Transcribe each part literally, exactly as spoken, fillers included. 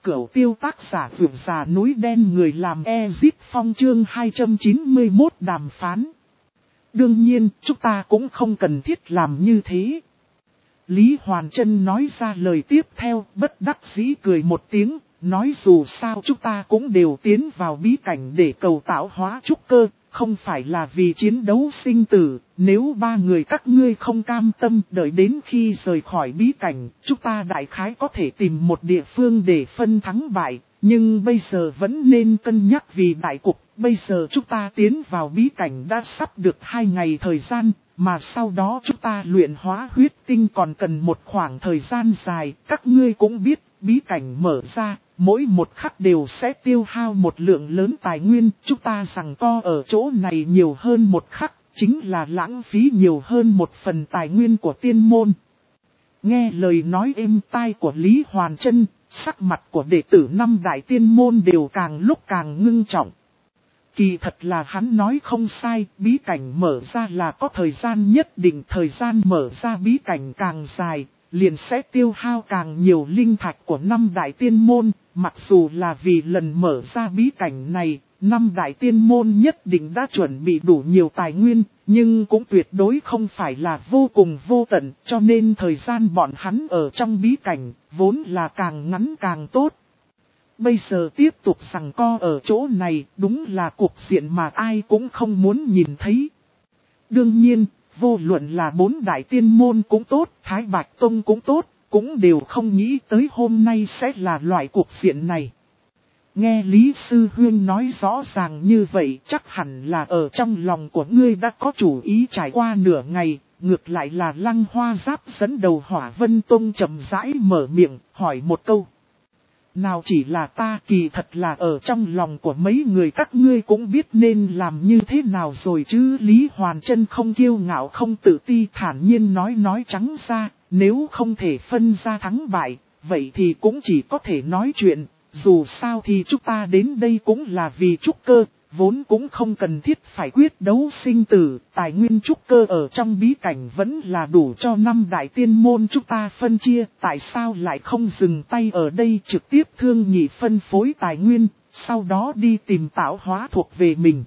Cửu tiêu tác giả vượt già núi đen người làm Ezip Phong chương hai trăm chín mươi mốt đàm phán. Đương nhiên, chúng ta cũng không cần thiết làm như thế. Lý Hoàn Trân nói ra lời tiếp theo, bất đắc dĩ cười một tiếng, nói dù sao chúng ta cũng đều tiến vào bí cảnh để cầu tạo hóa trúc cơ, không phải là vì chiến đấu sinh tử. Nếu ba người các ngươi không cam tâm đợi đến khi rời khỏi bí cảnh, chúng ta đại khái có thể tìm một địa phương để phân thắng bại. Nhưng bây giờ vẫn nên cân nhắc vì đại cục, bây giờ chúng ta tiến vào bí cảnh đã sắp được hai ngày thời gian, mà sau đó chúng ta luyện hóa huyết tinh còn cần một khoảng thời gian dài. Các ngươi cũng biết, bí cảnh mở ra, mỗi một khắc đều sẽ tiêu hao một lượng lớn tài nguyên, chúng ta giằng co ở chỗ này nhiều hơn một khắc, chính là lãng phí nhiều hơn một phần tài nguyên của tiên môn. Nghe lời nói êm tai của Lý Hoàn Trân, sắc mặt của đệ tử năm đại tiên môn đều càng lúc càng ngưng trọng. Kỳ thật là hắn nói không sai, bí cảnh mở ra là có thời gian nhất định, thời gian mở ra bí cảnh càng dài, liền sẽ tiêu hao càng nhiều linh thạch của năm đại tiên môn. Mặc dù là vì lần mở ra bí cảnh này, năm đại tiên môn nhất định đã chuẩn bị đủ nhiều tài nguyên, nhưng cũng tuyệt đối không phải là vô cùng vô tận, cho nên thời gian bọn hắn ở trong bí cảnh, vốn là càng ngắn càng tốt. Bây giờ tiếp tục giằng co ở chỗ này, đúng là cuộc diện mà ai cũng không muốn nhìn thấy. Đương nhiên, vô luận là bốn đại tiên môn cũng tốt, Thái Bạch Tông cũng tốt, cũng đều không nghĩ tới hôm nay sẽ là loại cuộc diện này. Nghe Lý Sư Huyên nói rõ ràng như vậy, chắc hẳn là ở trong lòng của ngươi đã có chủ ý. Trải qua nửa ngày, ngược lại là Lăng Hoa Giáp dẫn đầu Hỏa Vân Tông chậm rãi mở miệng, hỏi một câu. Nào chỉ là ta, kỳ thật là ở trong lòng của mấy người các ngươi cũng biết nên làm như thế nào rồi chứ. Lý Hoàn Trân không kiêu ngạo không tự ti, thản nhiên nói nói trắng ra, nếu không thể phân ra thắng bại, vậy thì cũng chỉ có thể nói chuyện. Dù sao thì chúng ta đến đây cũng là vì trúc cơ, vốn cũng không cần thiết phải quyết đấu sinh tử. Tài nguyên trúc cơ ở trong bí cảnh vẫn là đủ cho năm đại tiên môn chúng ta phân chia. Tại sao lại không dừng tay ở đây trực tiếp thương nghị phân phối tài nguyên, sau đó đi tìm tạo hóa thuộc về mình.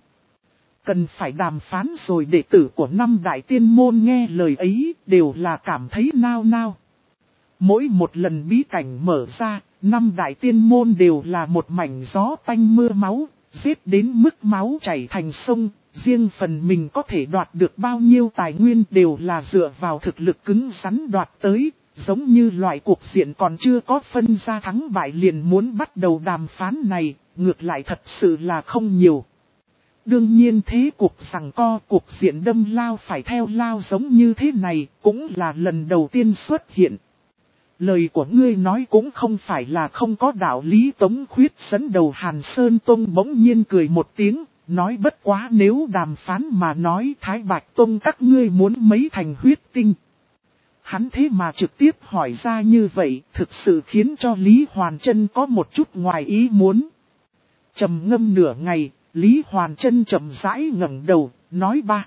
Cần phải đàm phán rồi. Đệ tử của năm đại tiên môn nghe lời ấy đều là cảm thấy nao nao. Mỗi một lần bí cảnh mở ra, năm đại tiên môn đều là một mảnh gió tanh mưa máu, giết đến mức máu chảy thành sông. Riêng phần mình có thể đoạt được bao nhiêu tài nguyên đều là dựa vào thực lực cứng rắn đoạt tới. Giống như loại cuộc diện còn chưa có phân ra thắng bại liền muốn bắt đầu đàm phán này, ngược lại thật sự là không nhiều. Đương nhiên thế cuộc giằng co, cuộc diện đâm lao phải theo lao giống như thế này, cũng là lần đầu tiên xuất hiện. Lời của ngươi nói cũng không phải là không có đạo lý. Tống Khuyết dẫn đầu Hàn Sơn Tông bỗng nhiên cười một tiếng, nói bất quá nếu đàm phán mà nói Thái Bạch Tông các ngươi muốn mấy thành huyết tinh. Hắn thế mà trực tiếp hỏi ra như vậy, thực sự khiến cho Lý Hoàn Trân có một chút ngoài ý muốn. Trầm ngâm nửa ngày, Lý Hoàn Trân chậm rãi ngẩng đầu, nói ba.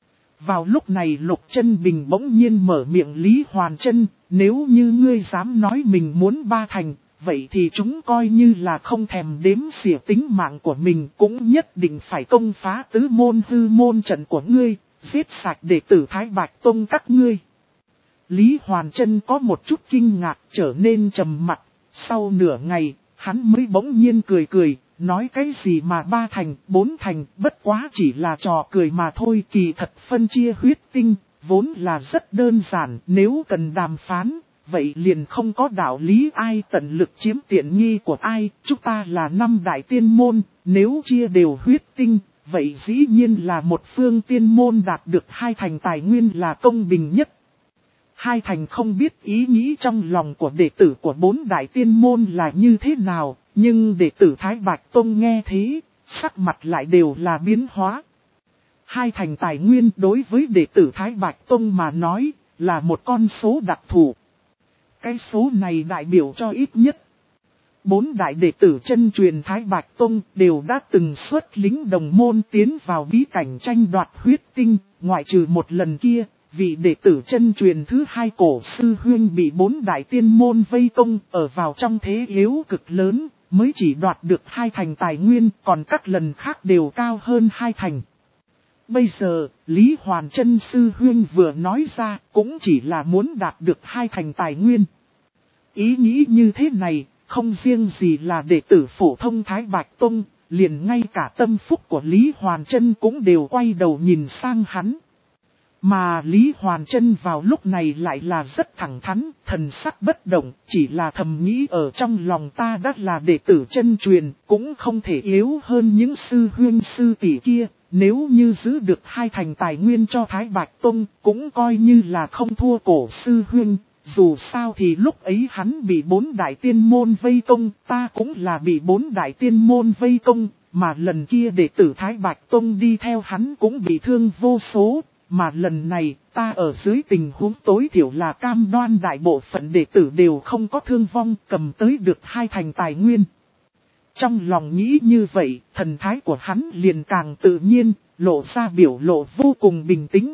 Vào lúc này Lục Chân Bình bỗng nhiên mở miệng. Lý Hoàn Trân, nếu như ngươi dám nói mình muốn ba thành, vậy thì chúng coi như là không thèm đếm xỉa tính mạng của mình, cũng nhất định phải công phá tứ môn hư môn trận của ngươi, giết sạch đệ tử Thái Bạch Tông các ngươi. Lý Hoàn Trân có một chút kinh ngạc, trở nên trầm mặc. Sau nửa ngày, hắn mới bỗng nhiên cười cười. Nói cái gì mà ba thành, bốn thành, bất quá chỉ là trò cười mà thôi. Kỳ thật phân chia huyết tinh, vốn là rất đơn giản. Nếu cần đàm phán, vậy liền không có đạo lý ai tận lực chiếm tiện nghi của ai. Chúng ta là năm đại tiên môn, nếu chia đều huyết tinh, vậy dĩ nhiên là một phương tiên môn đạt được hai thành tài nguyên là công bình nhất. Hai thành không biết ý nghĩ trong lòng của đệ tử của bốn đại tiên môn là như thế nào. Nhưng đệ tử Thái Bạch Tông nghe thế, sắc mặt lại đều là biến hóa. Hai thành tài nguyên đối với đệ tử Thái Bạch Tông mà nói, là một con số đặc thù. Cái số này đại biểu cho ít nhất bốn đại đệ tử chân truyền Thái Bạch Tông đều đã từng xuất lính đồng môn tiến vào bí cảnh tranh đoạt huyết tinh. Ngoại trừ một lần kia, vị đệ tử chân truyền thứ hai cổ sư huynh bị bốn đại tiên môn vây công ở vào trong thế yếu cực lớn, mới chỉ đoạt được hai thành tài nguyên, còn các lần khác đều cao hơn hai thành. Bây giờ, Lý Hoàn Chân sư huynh vừa nói ra cũng chỉ là muốn đạt được hai thành tài nguyên. Ý nghĩ như thế này, không riêng gì là đệ tử phổ thông Thái Bạch Tông, liền ngay cả tâm phúc của Lý Hoàn Chân cũng đều quay đầu nhìn sang hắn. Mà Lý Hoàn Chân vào lúc này lại là rất thẳng thắn, thần sắc bất động, chỉ là thầm nghĩ ở trong lòng ta đã là đệ tử chân truyền, cũng không thể yếu hơn những sư huynh sư tỷ kia, nếu như giữ được hai thành tài nguyên cho Thái Bạch Tông, cũng coi như là không thua cổ sư huynh. Dù sao thì lúc ấy hắn bị bốn đại tiên môn vây công, ta cũng là bị bốn đại tiên môn vây công, mà lần kia đệ tử Thái Bạch Tông đi theo hắn cũng bị thương vô số, mà lần này ta ở dưới tình huống tối thiểu là cam đoan đại bộ phận đệ tử đều không có thương vong, cầm tới được hai thành tài nguyên. Trong lòng nghĩ như vậy, thần thái của hắn liền càng tự nhiên, lộ ra biểu lộ vô cùng bình tĩnh.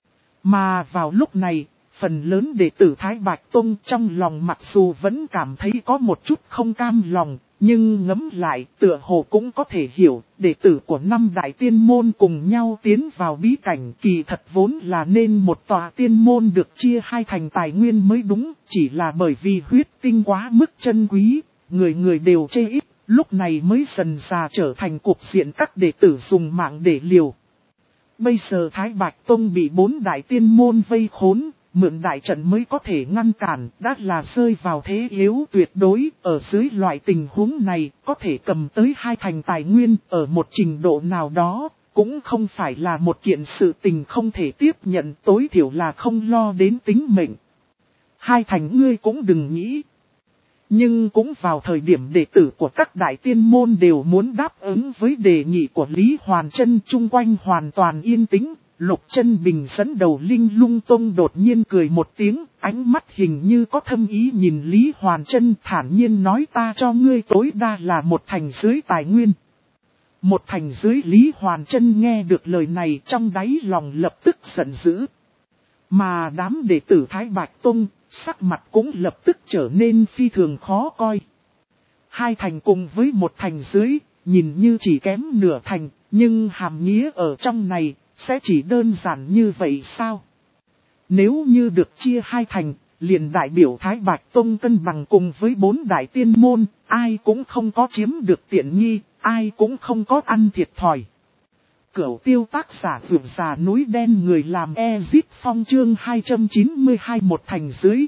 Mà vào lúc này, phần lớn đệ tử Thái Bạch Tông trong lòng mặc dù vẫn cảm thấy có một chút không cam lòng, nhưng ngẫm lại tựa hồ cũng có thể hiểu, đệ tử của năm đại tiên môn cùng nhau tiến vào bí cảnh kỳ thật vốn là nên một tòa tiên môn được chia hai thành tài nguyên mới đúng, chỉ là bởi vì huyết tinh quá mức chân quý, người người đều chê ít, lúc này mới dần dà trở thành cục diện các đệ tử dùng mạng để liều. Bây giờ Thái Bạch Tông bị bốn đại tiên môn vây khốn, mượn đại trận mới có thể ngăn cản, đã là rơi vào thế yếu tuyệt đối, ở dưới loại tình huống này, có thể cầm tới hai thành tài nguyên, ở một trình độ nào đó, cũng không phải là một kiện sự tình không thể tiếp nhận, tối thiểu là không lo đến tính mệnh. Hai thành ngươi cũng đừng nghĩ. Nhưng cũng vào thời điểm đệ tử của các đại tiên môn đều muốn đáp ứng với đề nghị của Lý Hoàn Chân, chung quanh hoàn toàn yên tĩnh. Lục Chân Bình dẫn đầu Linh Lung Tông đột nhiên cười một tiếng, ánh mắt hình như có thâm ý nhìn Lý Hoàn Chân, thản nhiên nói ta cho ngươi tối đa là một thành dưới tài nguyên. Một thành dưới. Lý Hoàn Chân nghe được lời này trong đáy lòng lập tức giận dữ. Mà đám đệ tử Thái Bạch Tông, sắc mặt cũng lập tức trở nên phi thường khó coi. Hai thành cùng với một thành dưới, nhìn như chỉ kém nửa thành, nhưng hàm nghĩa ở trong này sẽ chỉ đơn giản như vậy sao? Nếu như được chia hai thành, liền đại biểu Thái Bạch Tông cân bằng cùng với bốn đại tiên môn, ai cũng không có chiếm được tiện nghi, ai cũng không có ăn thiệt thòi. Cửu Tiêu tác giả vượt già núi đen người làm Ezit Phong chương hai trăm chín mươi hai một thành dưới.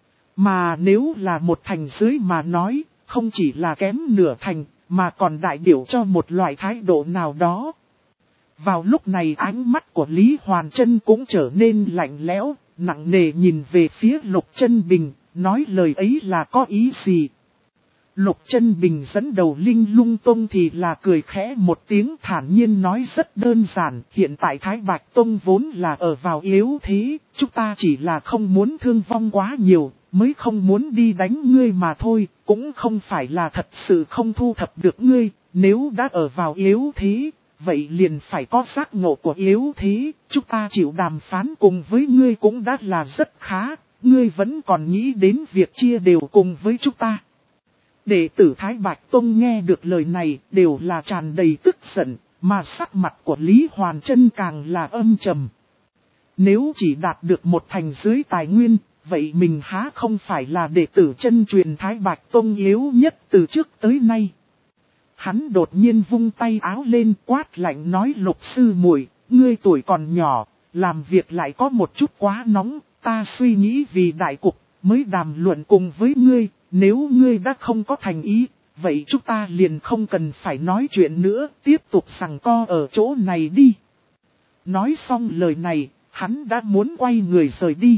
Mà nếu là một thành dưới mà nói, không chỉ là kém nửa thành, mà còn đại biểu cho một loại thái độ nào đó. Vào lúc này ánh mắt của Lý Hoàn Chân cũng trở nên lạnh lẽo, nặng nề nhìn về phía Lục Chân Bình, nói lời ấy là có ý gì. Lục Chân Bình dẫn đầu Linh Lung Tông thì là cười khẽ một tiếng, thản nhiên nói rất đơn giản, hiện tại Thái Bạch Tông vốn là ở vào yếu thế, chúng ta chỉ là không muốn thương vong quá nhiều, mới không muốn đi đánh ngươi mà thôi, cũng không phải là thật sự không thu thập được ngươi, nếu đã ở vào yếu thế, vậy liền phải có giác ngộ của yếu thế, chúng ta chịu đàm phán cùng với ngươi cũng đã là rất khá, ngươi vẫn còn nghĩ đến việc chia đều cùng với chúng ta. Đệ tử Thái Bạch Tông nghe được lời này đều là tràn đầy tức giận, mà sắc mặt của Lý Hoàn Chân càng là âm trầm. Nếu chỉ đạt được một thành dưới tài nguyên, vậy mình há không phải là đệ tử chân truyền Thái Bạch Tông yếu nhất từ trước tới nay. Hắn đột nhiên vung tay áo lên quát lạnh nói Lục sư muội, ngươi tuổi còn nhỏ, làm việc lại có một chút quá nóng, ta suy nghĩ vì đại cục, mới đàm luận cùng với ngươi, nếu ngươi đã không có thành ý, vậy chúng ta liền không cần phải nói chuyện nữa, tiếp tục giằng co ở chỗ này đi. Nói xong lời này, hắn đã muốn quay người rời đi.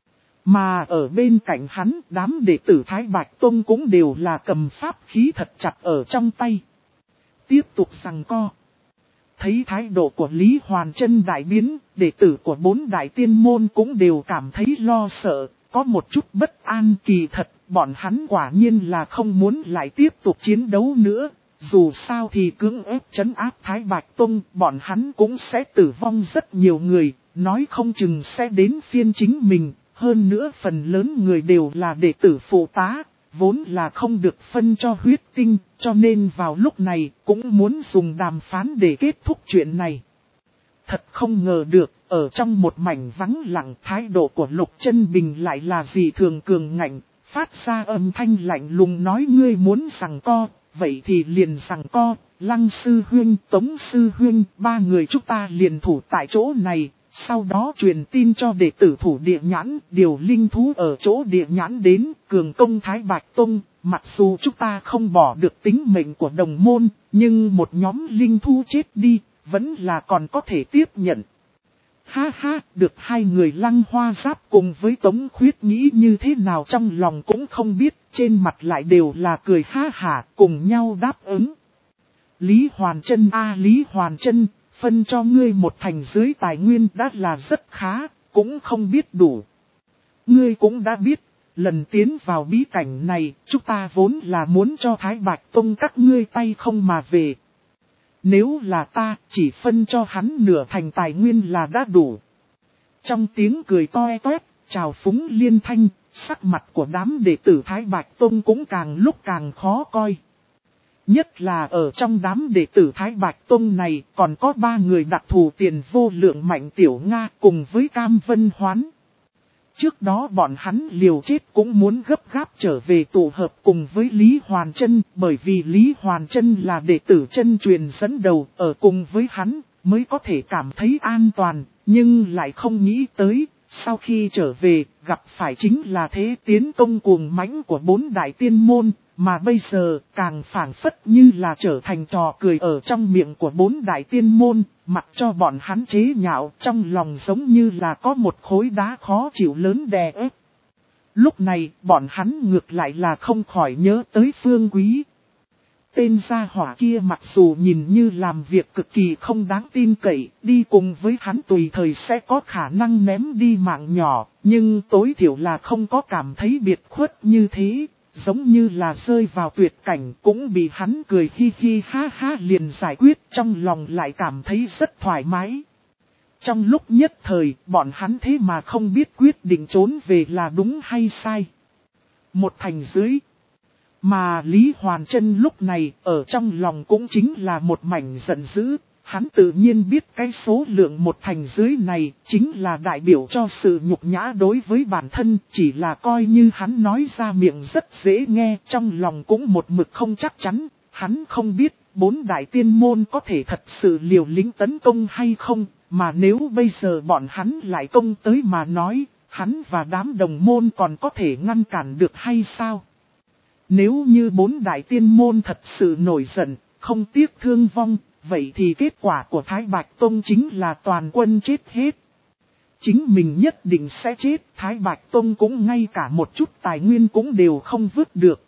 Mà ở bên cạnh hắn, đám đệ tử Thái Bạch Tông cũng đều là cầm pháp khí thật chặt ở trong tay. Tiếp tục giằng co. Thấy thái độ của Lý Hoàn Chân đại biến, đệ tử của bốn đại tiên môn cũng đều cảm thấy lo sợ, có một chút bất an. Kỳ thật, bọn hắn quả nhiên là không muốn lại tiếp tục chiến đấu nữa. Dù sao thì cưỡng ép trấn áp Thái Bạch Tông, bọn hắn cũng sẽ tử vong rất nhiều người. nói không chừng sẽ đến phiên chính mình, hơn nữa phần lớn người đều là đệ tử phụ tá, vốn là không được phân cho huyết tinh, cho nên vào lúc này cũng muốn dùng đàm phán để kết thúc chuyện này. Thật không ngờ được, ở trong một mảnh vắng lặng thái độ của Lục Chân Bình lại là dị thường cường ngạnh, phát ra âm thanh lạnh lùng nói ngươi muốn giằng co, vậy thì liền giằng co, Lăng sư huynh, Tống sư huynh, ba người chúng ta liền thủ tại chỗ này, sau đó truyền tin cho đệ tử thủ địa nhãn, điều linh thú ở chỗ địa nhãn đến, cường công Thái Bạch Tông, mặc dù chúng ta không bỏ được tính mệnh của đồng môn, nhưng một nhóm linh thú chết đi, vẫn là còn có thể tiếp nhận. Ha ha, được hai người Lăng Hoa Giáp cùng với Tống Khuyết nghĩ như thế nào trong lòng cũng không biết, trên mặt lại đều là cười ha hả, cùng nhau đáp ứng. Lý Hoàn Trân a Lý Hoàn Trân, phân cho ngươi một thành dưới tài nguyên đã là rất khá, cũng không biết đủ. Ngươi cũng đã biết, lần tiến vào bí cảnh này, chúng ta vốn là muốn cho Thái Bạch Tông các ngươi tay không mà về. Nếu là ta, chỉ phân cho hắn nửa thành tài nguyên là đã đủ. Trong tiếng cười toe toét, trào phúng liên thanh, sắc mặt của đám đệ tử Thái Bạch Tông cũng càng lúc càng khó coi. Nhất là ở trong đám đệ tử Thái Bạch Tông này còn có ba người đặc thù tiền vô lượng Mạnh Tiểu Nga cùng với Cam Vân Hoán. Trước đó bọn hắn liều chết cũng muốn gấp gáp trở về tụ hợp cùng với Lý Hoàn Trân, bởi vì Lý Hoàn Trân là đệ tử chân truyền dẫn đầu, ở cùng với hắn mới có thể cảm thấy an toàn, nhưng lại không nghĩ tới, sau khi trở về, gặp phải chính là thế tiến công cuồng mãnh của bốn đại tiên môn, mà bây giờ càng phảng phất như là trở thành trò cười ở trong miệng của bốn đại tiên môn, mặc cho bọn hắn chế nhạo, trong lòng giống như là có một khối đá khó chịu lớn đè ép. Lúc này, bọn hắn ngược lại là không khỏi nhớ tới Phương Quý. Tên gia hỏa kia mặc dù nhìn như làm việc cực kỳ không đáng tin cậy, đi cùng với hắn tùy thời sẽ có khả năng ném đi mạng nhỏ, nhưng tối thiểu là không có cảm thấy biệt khuất như thế, giống như là rơi vào tuyệt cảnh cũng bị hắn cười hi hi ha ha liền giải quyết, trong lòng lại cảm thấy rất thoải mái. Trong lúc nhất thời, bọn hắn thế mà không biết quyết định trốn về là đúng hay sai. Một thành dưới. Mà Lý Hoàn Trân lúc này ở trong lòng cũng chính là một mảnh giận dữ, hắn tự nhiên biết cái số lượng một thành dưới này chính là đại biểu cho sự nhục nhã đối với bản thân, chỉ là coi như hắn nói ra miệng rất dễ nghe, trong lòng cũng một mực không chắc chắn, hắn không biết bốn đại tiên môn có thể thật sự liều lĩnh tấn công hay không, mà nếu bây giờ bọn hắn lại công tới mà nói, hắn và đám đồng môn còn có thể ngăn cản được hay sao? Nếu như bốn đại tiên môn thật sự nổi giận, không tiếc thương vong, vậy thì kết quả của Thái Bạch Tông chính là toàn quân chết hết. Chính mình nhất định sẽ chết, Thái Bạch Tông cũng ngay cả một chút tài nguyên cũng đều không vứt được.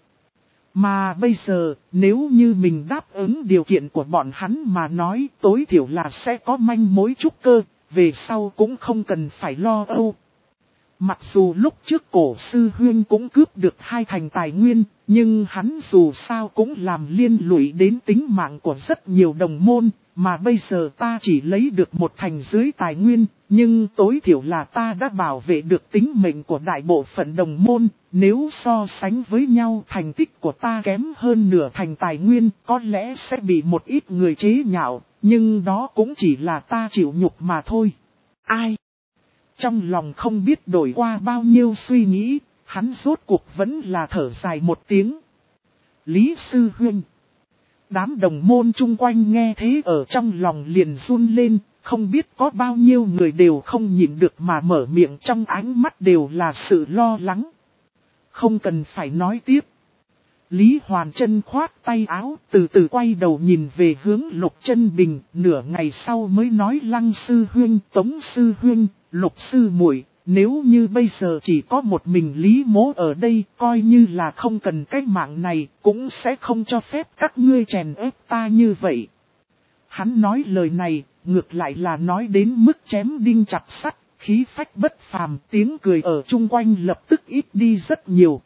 Mà bây giờ, nếu như mình đáp ứng điều kiện của bọn hắn mà nói, tối thiểu là sẽ có manh mối trúc cơ, về sau cũng không cần phải lo âu. Mặc dù lúc trước cổ sư huyên cũng cướp được hai thành tài nguyên, nhưng hắn dù sao cũng làm liên lụy đến tính mạng của rất nhiều đồng môn, mà bây giờ ta chỉ lấy được một thành dưới tài nguyên, nhưng tối thiểu là ta đã bảo vệ được tính mệnh của đại bộ phận đồng môn, nếu so sánh với nhau thành tích của ta kém hơn nửa thành tài nguyên, có lẽ sẽ bị một ít người chế nhạo, nhưng đó cũng chỉ là ta chịu nhục mà thôi. Ai? Trong lòng không biết đổi qua bao nhiêu suy nghĩ, hắn rốt cuộc vẫn là thở dài một tiếng. Lý sư huynh. Đám đồng môn chung quanh nghe thế ở trong lòng liền run lên, không biết có bao nhiêu người đều không nhịn được mà mở miệng, trong ánh mắt đều là sự lo lắng. Không cần phải nói tiếp. Lý Hoàn Trân khoát tay áo, từ từ quay đầu nhìn về hướng Lục Chân Bình, nửa ngày sau mới nói Lăng sư huynh, Tống sư huynh, Lục sư muội, nếu như bây giờ chỉ có một mình Lý Mỗ ở đây, coi như là không cần cái mạng này, cũng sẽ không cho phép các ngươi chèn ép ta như vậy. Hắn nói lời này, ngược lại là nói đến mức chém đinh chặt sắt, khí phách bất phàm, tiếng cười ở chung quanh lập tức ít đi rất nhiều.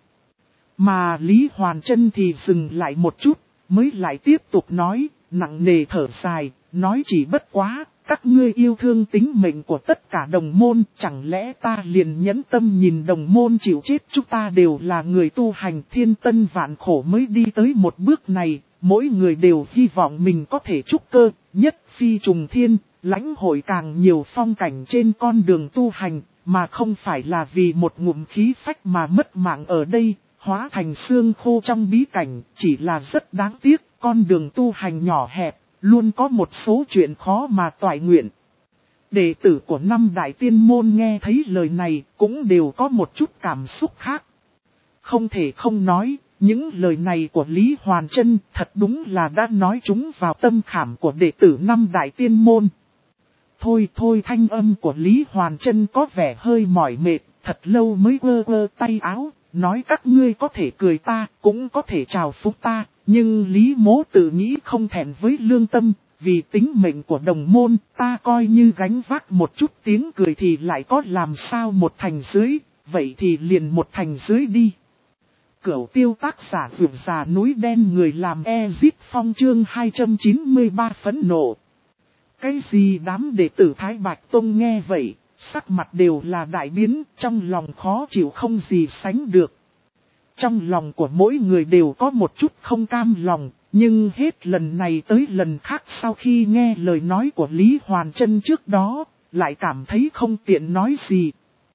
Mà Lý Hoàn Trân thì dừng lại một chút, mới lại tiếp tục nói, nặng nề thở dài, nói chỉ bất quá, các ngươi yêu thương tính mệnh của tất cả đồng môn, chẳng lẽ ta liền nhẫn tâm nhìn đồng môn chịu chết. Chúng ta đều là người tu hành, thiên tân vạn khổ mới đi tới một bước này, mỗi người đều hy vọng mình có thể trúc cơ, nhất phi trùng thiên, lãnh hội càng nhiều phong cảnh trên con đường tu hành, mà không phải là vì một ngụm khí phách mà mất mạng ở đây, hóa thành xương khô trong bí cảnh, chỉ là rất đáng tiếc, con đường tu hành nhỏ hẹp, luôn có một số chuyện khó mà toại nguyện. Đệ tử của năm đại tiên môn nghe thấy lời này cũng đều có một chút cảm xúc khác. Không thể không nói, những lời này của Lý Hoàn Trân thật đúng là đã nói chúng vào tâm khảm của đệ tử năm đại tiên môn. Thôi thôi, thanh âm của Lý Hoàn Trân có vẻ hơi mỏi mệt, thật lâu mới quơ quơ tay áo, nói các ngươi có thể cười ta, cũng có thể chào phúc ta, nhưng Lý Mỗ tự nghĩ không thẹn với lương tâm, vì tính mệnh của đồng môn, ta coi như gánh vác một chút tiếng cười thì lại có làm sao một thành dưới, vậy thì liền một thành dưới đi. Cửu tiêu tác giả vượt già núi đen người làm Ezip Phong chương hai trăm chín mươi ba phẫn nộ. Cái gì đám đệ tử Thái Bạch Tông nghe vậy, sắc mặt đều là đại biến, trong lòng khó chịu không gì sánh được. Trong lòng của mỗi người đều có một chút không cam lòng, nhưng hết lần này tới lần khác sau khi nghe lời nói của Lý Hoàn Trân trước đó, lại cảm thấy không tiện nói gì.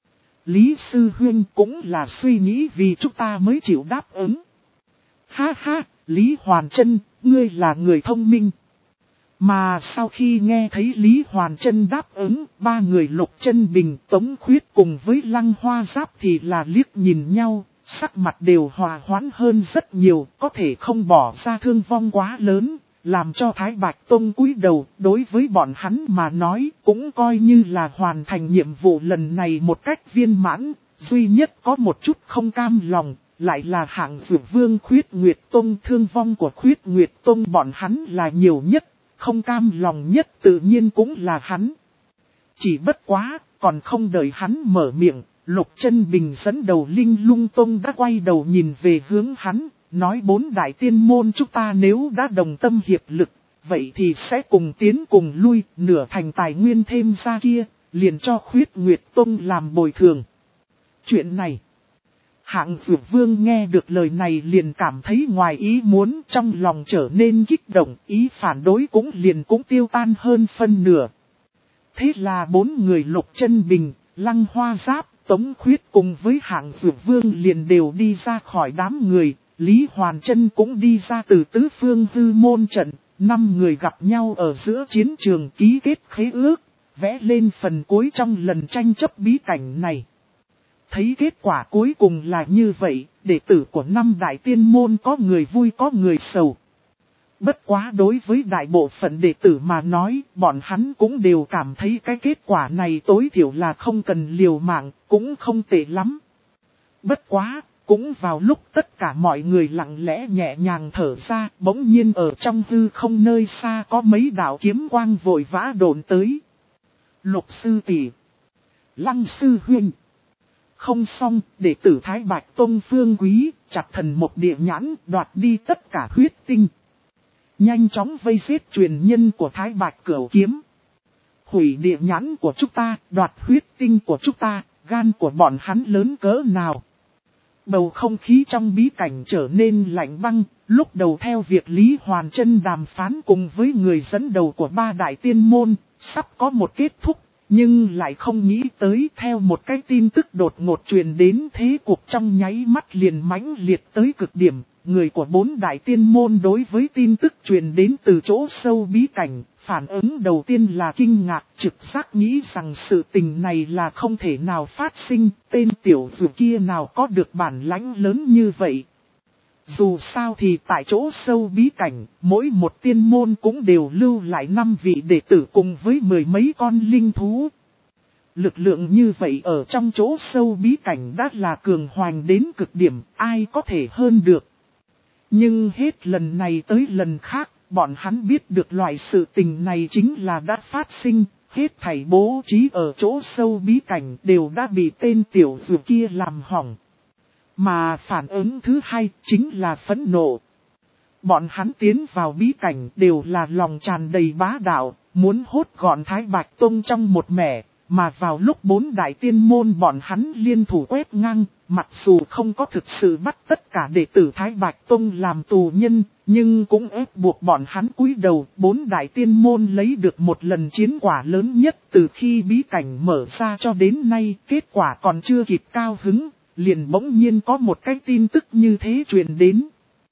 Lý Sư Huynh cũng là suy nghĩ vì chúng ta mới chịu đáp ứng. Ha ha, Lý Hoàn Trân, ngươi là người thông minh. Mà sau khi nghe thấy Lý Hoàn Trân đáp ứng, ba người Lục Chân Bình, Tống Khuyết cùng với Lăng Hoa Giáp thì là liếc nhìn nhau, sắc mặt đều hòa hoãn hơn rất nhiều, có thể không bỏ ra thương vong quá lớn, làm cho Thái Bạch Tông cúi đầu. Đối với bọn hắn mà nói, cũng coi như là hoàn thành nhiệm vụ lần này một cách viên mãn, duy nhất có một chút không cam lòng, lại là hạng dược vương Khuyết Nguyệt Tông. Thương vong của Khuyết Nguyệt Tông bọn hắn là nhiều nhất, không cam lòng nhất tự nhiên cũng là hắn. Chỉ bất quá, còn không đợi hắn mở miệng, Lục Chân Bình dẫn đầu Linh Lung Tông đã quay đầu nhìn về hướng hắn, nói bốn đại tiên môn chúng ta nếu đã đồng tâm hiệp lực, vậy thì sẽ cùng tiến cùng lui, nửa thành tài nguyên thêm ra kia, liền cho Khuyết Nguyệt Tông làm bồi thường. Chuyện này, hạng dược vương nghe được lời này liền cảm thấy ngoài ý muốn, trong lòng trở nên kích động, ý phản đối cũng liền cũng tiêu tan hơn phân nửa. Thế là bốn người Lục Chân Bình, Lăng Hoa Giáp, Tống Khuyết cùng với hạng dược vương liền đều đi ra khỏi đám người, Lý Hoàn Trân cũng đi ra từ tứ phương hư môn trận, năm người gặp nhau ở giữa chiến trường ký kết khế ước, vẽ lên phần cuối trong lần tranh chấp bí cảnh này. Thấy kết quả cuối cùng là như vậy, đệ tử của năm đại tiên môn có người vui có người sầu. Bất quá đối với đại bộ phận đệ tử mà nói, bọn hắn cũng đều cảm thấy cái kết quả này tối thiểu là không cần liều mạng, cũng không tệ lắm. Bất quá, cũng vào lúc tất cả mọi người lặng lẽ nhẹ nhàng thở ra, bỗng nhiên ở trong hư không nơi xa có mấy đạo kiếm quang vội vã độn tới. Lục sư tỷ, Lăng sư huynh. Không xong, đệ tử Thái Bạch Tông Phương Quý, chặt thần một địa nhãn, đoạt đi tất cả huyết tinh. Nhanh chóng vây giết truyền nhân của Thái Bạch Cửu Kiếm. Hủy địa nhãn của chúng ta, đoạt huyết tinh của chúng ta, gan của bọn hắn lớn cỡ nào. Bầu không khí trong bí cảnh trở nên lạnh băng, lúc đầu theo việc Lý Hoàn Trân đàm phán cùng với người dẫn đầu của ba đại tiên môn, sắp có một kết thúc. Nhưng lại không nghĩ tới theo một cái tin tức đột ngột truyền đến, thế cuộc trong nháy mắt liền mãnh liệt tới cực điểm. Người của bốn đại tiên môn đối với tin tức truyền đến từ chỗ sâu bí cảnh, phản ứng đầu tiên là kinh ngạc, trực giác nghĩ rằng sự tình này là không thể nào phát sinh, tên tiểu tử kia nào có được bản lãnh lớn như vậy. Dù sao thì tại chỗ sâu bí cảnh, mỗi một tiên môn cũng đều lưu lại năm vị đệ tử cùng với mười mấy con linh thú. Lực lượng như vậy ở trong chỗ sâu bí cảnh đã là cường hoành đến cực điểm, ai có thể hơn được. Nhưng hết lần này tới lần khác, bọn hắn biết được loại sự tình này chính là đã phát sinh, hết thảy bố trí ở chỗ sâu bí cảnh đều đã bị tên tiểu tử kia làm hỏng. Mà phản ứng thứ hai chính là phẫn nộ. Bọn hắn tiến vào bí cảnh đều là lòng tràn đầy bá đạo, muốn hốt gọn Thái Bạch Tông trong một mẻ, mà vào lúc bốn đại tiên môn bọn hắn liên thủ quét ngang, mặc dù không có thực sự bắt tất cả đệ tử Thái Bạch Tông làm tù nhân, nhưng cũng ép buộc bọn hắn cúi đầu. Bốn đại tiên môn lấy được một lần chiến quả lớn nhất từ khi bí cảnh mở ra cho đến nay, kết quả còn chưa kịp cao hứng, liền bỗng nhiên có một cái tin tức như thế truyền đến.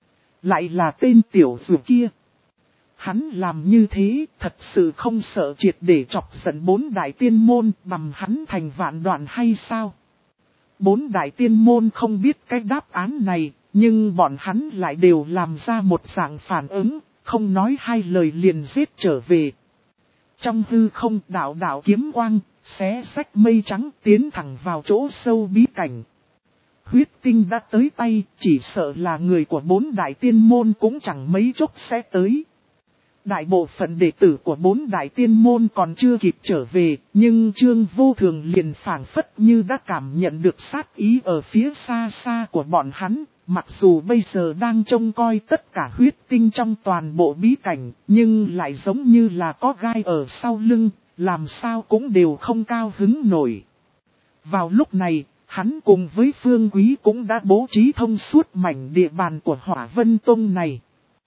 Lại là tên tiểu dược kia. Hắn làm như thế thật sự không sợ triệt để chọc giận bốn đại tiên môn bằm hắn thành vạn đoạn hay sao? Bốn đại tiên môn không biết cái đáp án này, nhưng bọn hắn lại đều làm ra một dạng phản ứng, không nói hai lời liền giết trở về. Trong hư không đạo đạo kiếm quang, xé xách mây trắng tiến thẳng vào chỗ sâu bí cảnh. Huyết tinh đã tới tay, chỉ sợ là người của bốn đại tiên môn cũng chẳng mấy chốc sẽ tới. Đại bộ phận đệ tử của bốn đại tiên môn còn chưa kịp trở về, nhưng Trương Vô Thường liền phảng phất như đã cảm nhận được sát ý ở phía xa xa của bọn hắn. Mặc dù bây giờ đang trông coi tất cả huyết tinh trong toàn bộ bí cảnh, nhưng lại giống như là có gai ở sau lưng, làm sao cũng đều không cao hứng nổi. Vào lúc này, hắn cùng với Phương Quý cũng đã bố trí thông suốt mảnh địa bàn của Hỏa Vân Tông này.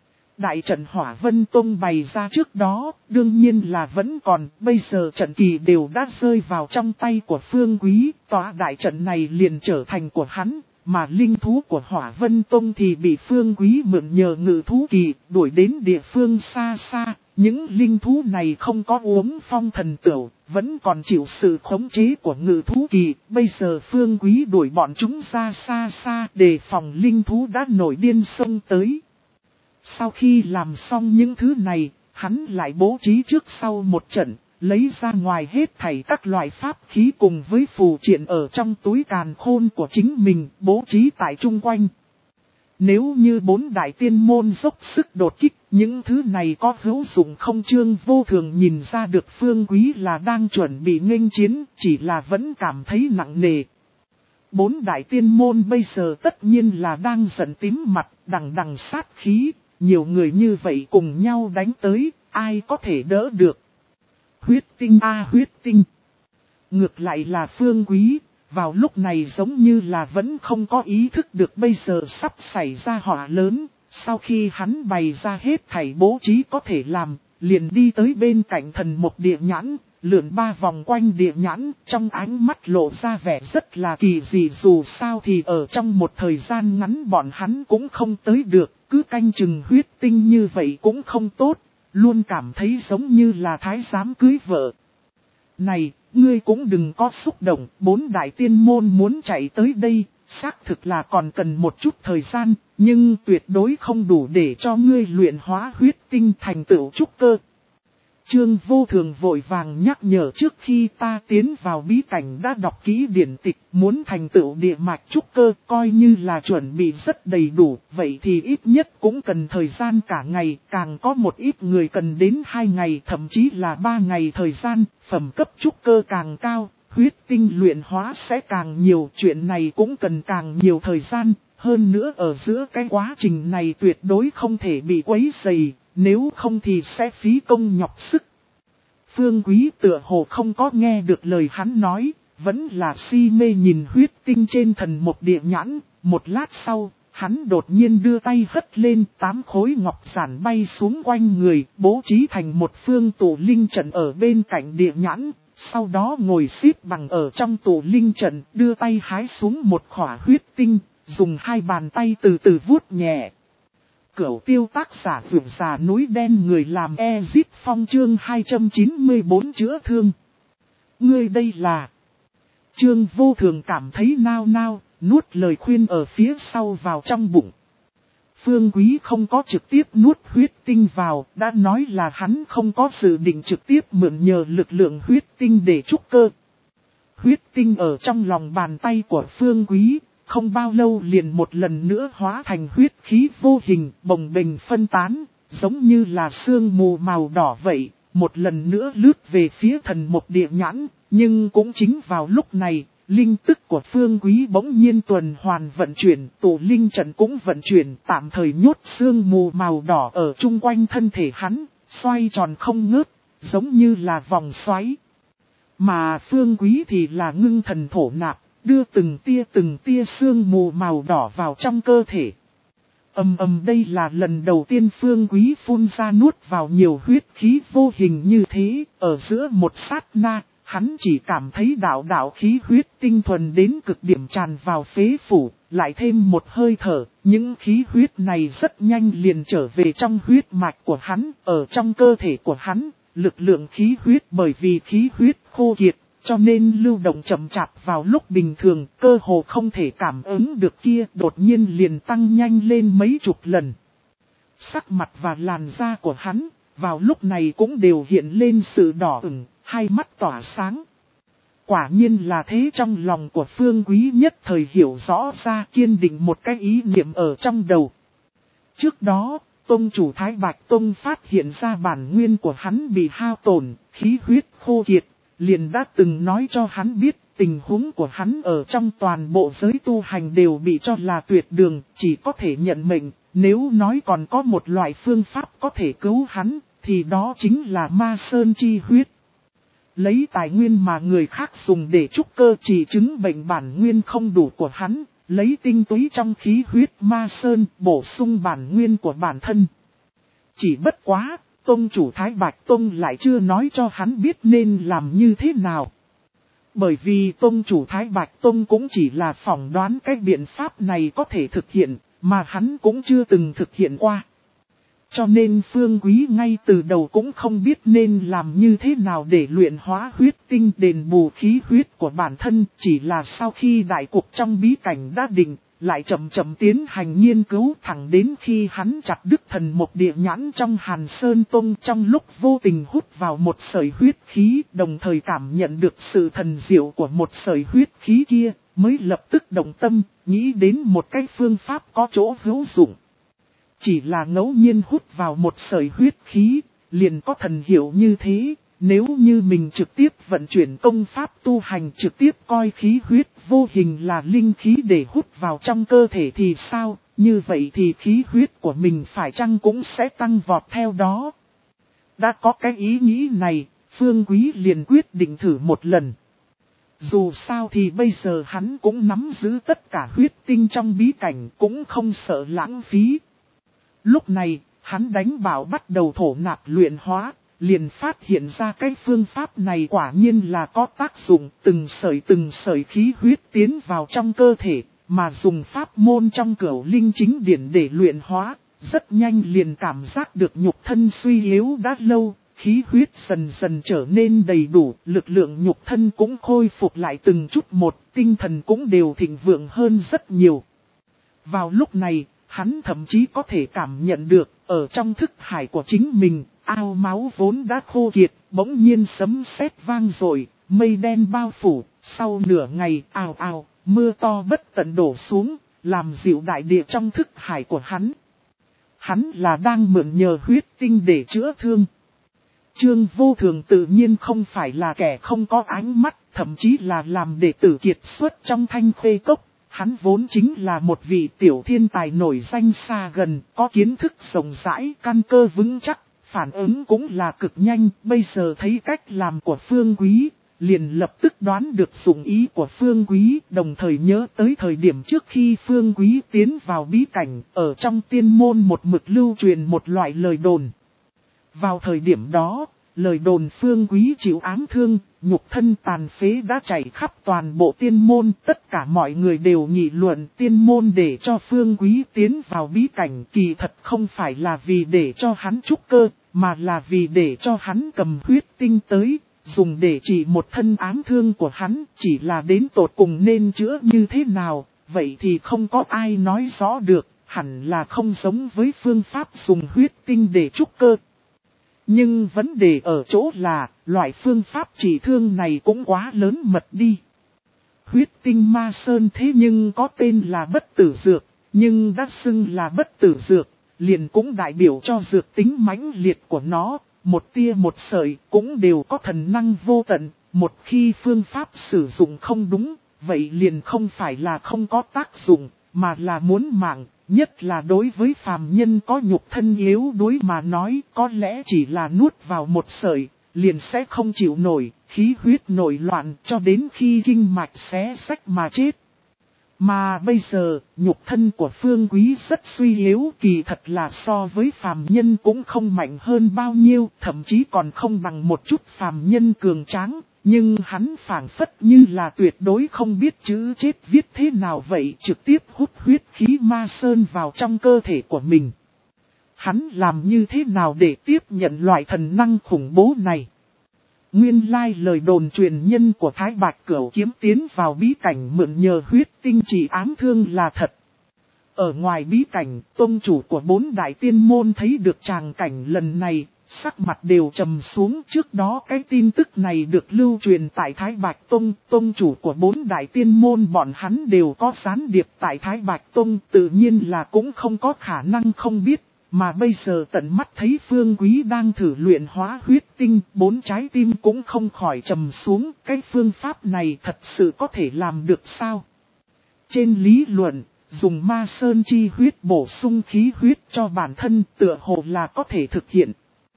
Đại trận Hỏa Vân Tông bày ra trước đó, đương nhiên là vẫn còn, bây giờ trận kỳ đều đã rơi vào trong tay của Phương Quý, tòa đại trận này liền trở thành của hắn, mà linh thú của Hỏa Vân Tông thì bị Phương Quý mượn nhờ ngự thú kỳ, đuổi đến địa phương xa xa. Những linh thú này không có uống phong thần tửu, vẫn còn chịu sự khống chế của ngự thú kỳ. Bây giờ Phương Quý đuổi bọn chúng ra xa xa để phòng linh thú đã nổi điên xông tới. Sau khi làm xong những thứ này, hắn lại bố trí trước sau một trận, lấy ra ngoài hết thảy các loại pháp khí cùng với phù triện ở trong túi càn khôn của chính mình, bố trí tại chung quanh. Nếu như bốn đại tiên môn dốc sức đột kích, những thứ này có hữu dụng không? Trương Vô Thường nhìn ra được Phương Quý là đang chuẩn bị nghênh chiến, chỉ là vẫn cảm thấy nặng nề. Bốn đại tiên môn bây giờ tất nhiên là đang giận tím mặt, đằng đằng sát khí, nhiều người như vậy cùng nhau đánh tới, ai có thể đỡ được. Huyết tinh a huyết tinh. Ngược lại là Phương Quý, vào lúc này giống như là vẫn không có ý thức được bây giờ sắp xảy ra họa lớn. Sau khi hắn bày ra hết thảy bố trí có thể làm, liền đi tới bên cạnh thần một địa nhãn, lượn ba vòng quanh địa nhãn, trong ánh mắt lộ ra vẻ rất là kỳ dị. Dù sao thì ở trong một thời gian ngắn bọn hắn cũng không tới được, cứ canh chừng huyết tinh như vậy cũng không tốt, luôn cảm thấy giống như là thái giám cưới vợ. Này, ngươi cũng đừng có xúc động, bốn đại tiên môn muốn chạy tới đây, xác thực là còn cần một chút thời gian, nhưng tuyệt đối không đủ để cho ngươi luyện hóa huyết tinh thành tựu trúc cơ. Trương Vô Thường vội vàng nhắc nhở, trước khi ta tiến vào bí cảnh đã đọc kỹ điển tịch, muốn thành tựu địa mạch trúc cơ coi như là chuẩn bị rất đầy đủ, vậy thì ít nhất cũng cần thời gian cả ngày, càng có một ít người cần đến hai ngày thậm chí là ba ngày thời gian, phẩm cấp trúc cơ càng cao, huyết tinh luyện hóa sẽ càng nhiều, chuyện này cũng cần càng nhiều thời gian, hơn nữa ở giữa cái quá trình này tuyệt đối không thể bị quấy rầy. Nếu không thì sẽ phí công nhọc sức. Phương Quý tựa hồ không có nghe được lời hắn nói, vẫn là si mê nhìn huyết tinh trên thần một địa nhãn. Một lát sau, hắn đột nhiên đưa tay hất lên, tám khối ngọc giản bay xuống quanh người, bố trí thành một phương tụ linh trận ở bên cạnh địa nhãn. Sau đó ngồi xếp bằng ở trong tụ linh trận, đưa tay hái xuống một khỏa huyết tinh, dùng hai bàn tay từ từ vuốt nhẹ. Cửu tiêu tác giả vượt già núi đen, người làm Ezit Phong chương hai trăm chín mươi bốn chữa thương. Ngươi đây là... Trương Vô Thường cảm thấy nao nao, nuốt lời khuyên ở phía sau vào trong bụng. Phương Quý không có trực tiếp nuốt huyết tinh vào, đã nói là hắn không có dự định trực tiếp mượn nhờ lực lượng huyết tinh để trúc cơ. Huyết tinh ở trong lòng bàn tay của Phương Quý. Không bao lâu liền một lần nữa hóa thành huyết khí vô hình, bồng bềnh phân tán, giống như là sương mù màu đỏ vậy, một lần nữa lướt về phía thần một địa nhãn, nhưng cũng chính vào lúc này, linh tức của Phương Quý bỗng nhiên tuần hoàn vận chuyển, tụ linh trận cũng vận chuyển, tạm thời nhốt sương mù màu đỏ ở chung quanh thân thể hắn, xoay tròn không ngớt, giống như là vòng xoáy. Mà Phương Quý thì là ngưng thần thổ nạp, đưa từng tia từng tia sương mù màu đỏ vào trong cơ thể. Ầm ầm, đây là lần đầu tiên Phương Quý phun ra nuốt vào nhiều huyết khí vô hình như thế, ở giữa một sát na, hắn chỉ cảm thấy đạo đạo khí huyết tinh thuần đến cực điểm tràn vào phế phủ, lại thêm một hơi thở, những khí huyết này rất nhanh liền trở về trong huyết mạch của hắn, ở trong cơ thể của hắn, lực lượng khí huyết bởi vì khí huyết khô kiệt, cho nên lưu động chậm chạp vào lúc bình thường, cơ hồ không thể cảm ứng được kia, đột nhiên liền tăng nhanh lên mấy chục lần. Sắc mặt và làn da của hắn, vào lúc này cũng đều hiện lên sự đỏ ửng, hai mắt tỏa sáng. Quả nhiên là thế, trong lòng của Phương Quý nhất thời hiểu rõ ra, kiên định một cái ý niệm ở trong đầu. Trước đó, Tông chủ Thái Bạch Tông phát hiện ra bản nguyên của hắn bị hao tổn, khí huyết khô kiệt, liền đã từng nói cho hắn biết tình huống của hắn ở trong toàn bộ giới tu hành đều bị cho là tuyệt đường, chỉ có thể nhận mệnh. Nếu nói còn có một loại phương pháp có thể cứu hắn, thì đó chính là ma sơn chi huyết. Lấy tài nguyên mà người khác dùng để trúc cơ chỉ chứng bệnh bản nguyên không đủ của hắn, lấy tinh túy trong khí huyết ma sơn bổ sung bản nguyên của bản thân. Chỉ bất quá, Tông chủ Thái Bạch Tông lại chưa nói cho hắn biết nên làm như thế nào. Bởi vì Tông chủ Thái Bạch Tông cũng chỉ là phỏng đoán cái biện pháp này có thể thực hiện, mà hắn cũng chưa từng thực hiện qua. Cho nên Phương Quý ngay từ đầu cũng không biết nên làm như thế nào để luyện hóa huyết tinh đền bù khí huyết của bản thân. Chỉ là sau khi đại cuộc trong bí cảnh đã định, lại chậm chậm tiến hành nghiên cứu thẳng đến khi hắn chặt đứt thần một địa nhãn trong Hàn Sơn Tông, trong lúc vô tình hút vào một sợi huyết khí, đồng thời cảm nhận được sự thần diệu của một sợi huyết khí kia, mới lập tức động tâm, nghĩ đến một cái phương pháp có chỗ hữu dụng. Chỉ là ngẫu nhiên hút vào một sợi huyết khí, liền có thần hiệu như thế, nếu như mình trực tiếp vận chuyển công pháp tu hành, trực tiếp coi khí huyết vô hình là linh khí để hút vào trong cơ thể thì sao, như vậy thì khí huyết của mình phải chăng cũng sẽ tăng vọt theo đó. Đã có cái ý nghĩ này, Phương Quý liền quyết định thử một lần. Dù sao thì bây giờ hắn cũng nắm giữ tất cả huyết tinh trong bí cảnh, cũng không sợ lãng phí. Lúc này, hắn đánh bảo bắt đầu thổ nạp luyện hóa, liền phát hiện ra cái phương pháp này quả nhiên là có tác dụng, từng sợi từng sợi khí huyết tiến vào trong cơ thể, mà dùng pháp môn trong Cửu Linh Chính Điển để luyện hóa, rất nhanh liền cảm giác được nhục thân suy yếu đã lâu, khí huyết dần dần trở nên đầy đủ, lực lượng nhục thân cũng khôi phục lại từng chút một, tinh thần cũng đều thịnh vượng hơn rất nhiều. Vào lúc này, hắn thậm chí có thể cảm nhận được, ở trong thức hải của chính mình, ao máu vốn đã khô kiệt, bỗng nhiên sấm sét vang dội, mây đen bao phủ, sau nửa ngày ào ào, mưa to bất tận đổ xuống, làm dịu đại địa trong thức hải của hắn. Hắn là đang mượn nhờ huyết tinh để chữa thương. Trương Vô Thường tự nhiên không phải là kẻ không có ánh mắt, thậm chí là làm đệ tử kiệt xuất trong Thanh Khê Cốc. Hắn vốn chính là một vị tiểu thiên tài nổi danh xa gần, có kiến thức rộng rãi, căn cơ vững chắc, phản ứng cũng là cực nhanh. Bây giờ thấy cách làm của Phương Quý, liền lập tức đoán được dụng ý của Phương Quý, đồng thời nhớ tới thời điểm trước khi Phương Quý tiến vào bí cảnh, ở trong tiên môn một mực lưu truyền một loại lời đồn. Vào thời điểm đó, lời đồn Phương Quý chịu ám thương, nhục thân tàn phế đã chảy khắp toàn bộ tiên môn, tất cả mọi người đều nghị luận tiên môn để cho Phương Quý tiến vào bí cảnh, kỳ thật không phải là vì để cho hắn trúc cơ, mà là vì để cho hắn cầm huyết tinh tới, dùng để trị một thân ám thương của hắn, chỉ là đến tột cùng nên chữa như thế nào, vậy thì không có ai nói rõ được, hẳn là không giống với phương pháp dùng huyết tinh để trúc cơ. Nhưng vấn đề ở chỗ là, loại phương pháp trị thương này cũng quá lớn mật đi. Huyết tinh ma sơn thế nhưng có tên là bất tử dược, nhưng đã xưng là bất tử dược, liền cũng đại biểu cho dược tính mãnh liệt của nó, một tia một sợi cũng đều có thần năng vô tận, một khi phương pháp sử dụng không đúng, vậy liền không phải là không có tác dụng, mà là muốn mạng, nhất là đối với phàm nhân có nhục thân yếu đuối mà nói có lẽ chỉ là nuốt vào một sợi, liền sẽ không chịu nổi, khí huyết nổi loạn cho đến khi kinh mạch xé rách mà chết. Mà bây giờ, nhục thân của Phương Quý rất suy yếu, kỳ thật là so với phàm nhân cũng không mạnh hơn bao nhiêu, thậm chí còn không bằng một chút phàm nhân cường tráng, nhưng hắn phảng phất như là tuyệt đối không biết chữ chết viết thế nào vậy, trực tiếp hút huyết khí ma sơn vào trong cơ thể của mình. Hắn làm như thế nào để tiếp nhận loại thần năng khủng bố này? Nguyên lai lời đồn truyền nhân của Thái Bạch Cửu Kiếm tiến vào bí cảnh mượn nhờ huyết tinh trị ám thương là thật. Ở ngoài bí cảnh, tông chủ của bốn đại tiên môn thấy được tràng cảnh lần này, sắc mặt đều trầm xuống. Trước đó cái tin tức này được lưu truyền tại Thái Bạch Tông, tông chủ của bốn đại tiên môn bọn hắn đều có gián điệp tại Thái Bạch Tông, tự nhiên là cũng không có khả năng không biết. Mà bây giờ tận mắt thấy Phương Quý đang thử luyện hóa huyết tinh, bốn trái tim cũng không khỏi trầm xuống, cái phương pháp này thật sự có thể làm được sao? Trên lý luận, dùng ma sơn chi huyết bổ sung khí huyết cho bản thân tựa hồ là có thể thực hiện.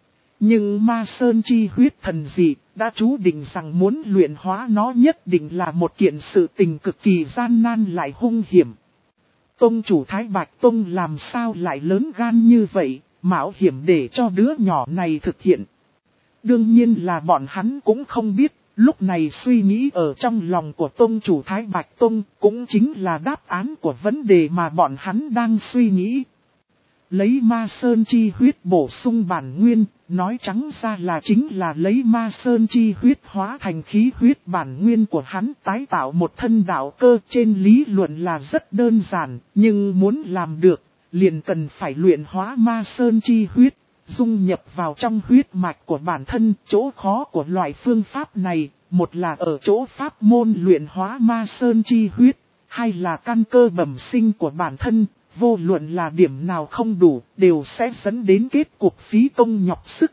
Nhưng ma sơn chi huyết thần dị, đã chú định rằng muốn luyện hóa nó nhất định là một kiện sự tình cực kỳ gian nan lại hung hiểm. Tông chủ Thái Bạch Tông làm sao lại lớn gan như vậy, mạo hiểm để cho đứa nhỏ này thực hiện. Đương nhiên là bọn hắn cũng không biết, lúc này suy nghĩ ở trong lòng của Tông chủ Thái Bạch Tông cũng chính là đáp án của vấn đề mà bọn hắn đang suy nghĩ. Lấy ma sơn chi huyết bổ sung bản nguyên, nói trắng ra là chính là lấy ma sơn chi huyết hóa thành khí huyết bản nguyên của hắn tái tạo một thân đạo cơ. Trên lý luận là rất đơn giản, nhưng muốn làm được, liền cần phải luyện hóa ma sơn chi huyết, dung nhập vào trong huyết mạch của bản thân. Chỗ khó của loại phương pháp này, một là ở chỗ pháp môn luyện hóa ma sơn chi huyết, hai là căn cơ bẩm sinh của bản thân. Vô luận là điểm nào không đủ, đều sẽ dẫn đến kết cuộc phí công nhọc sức.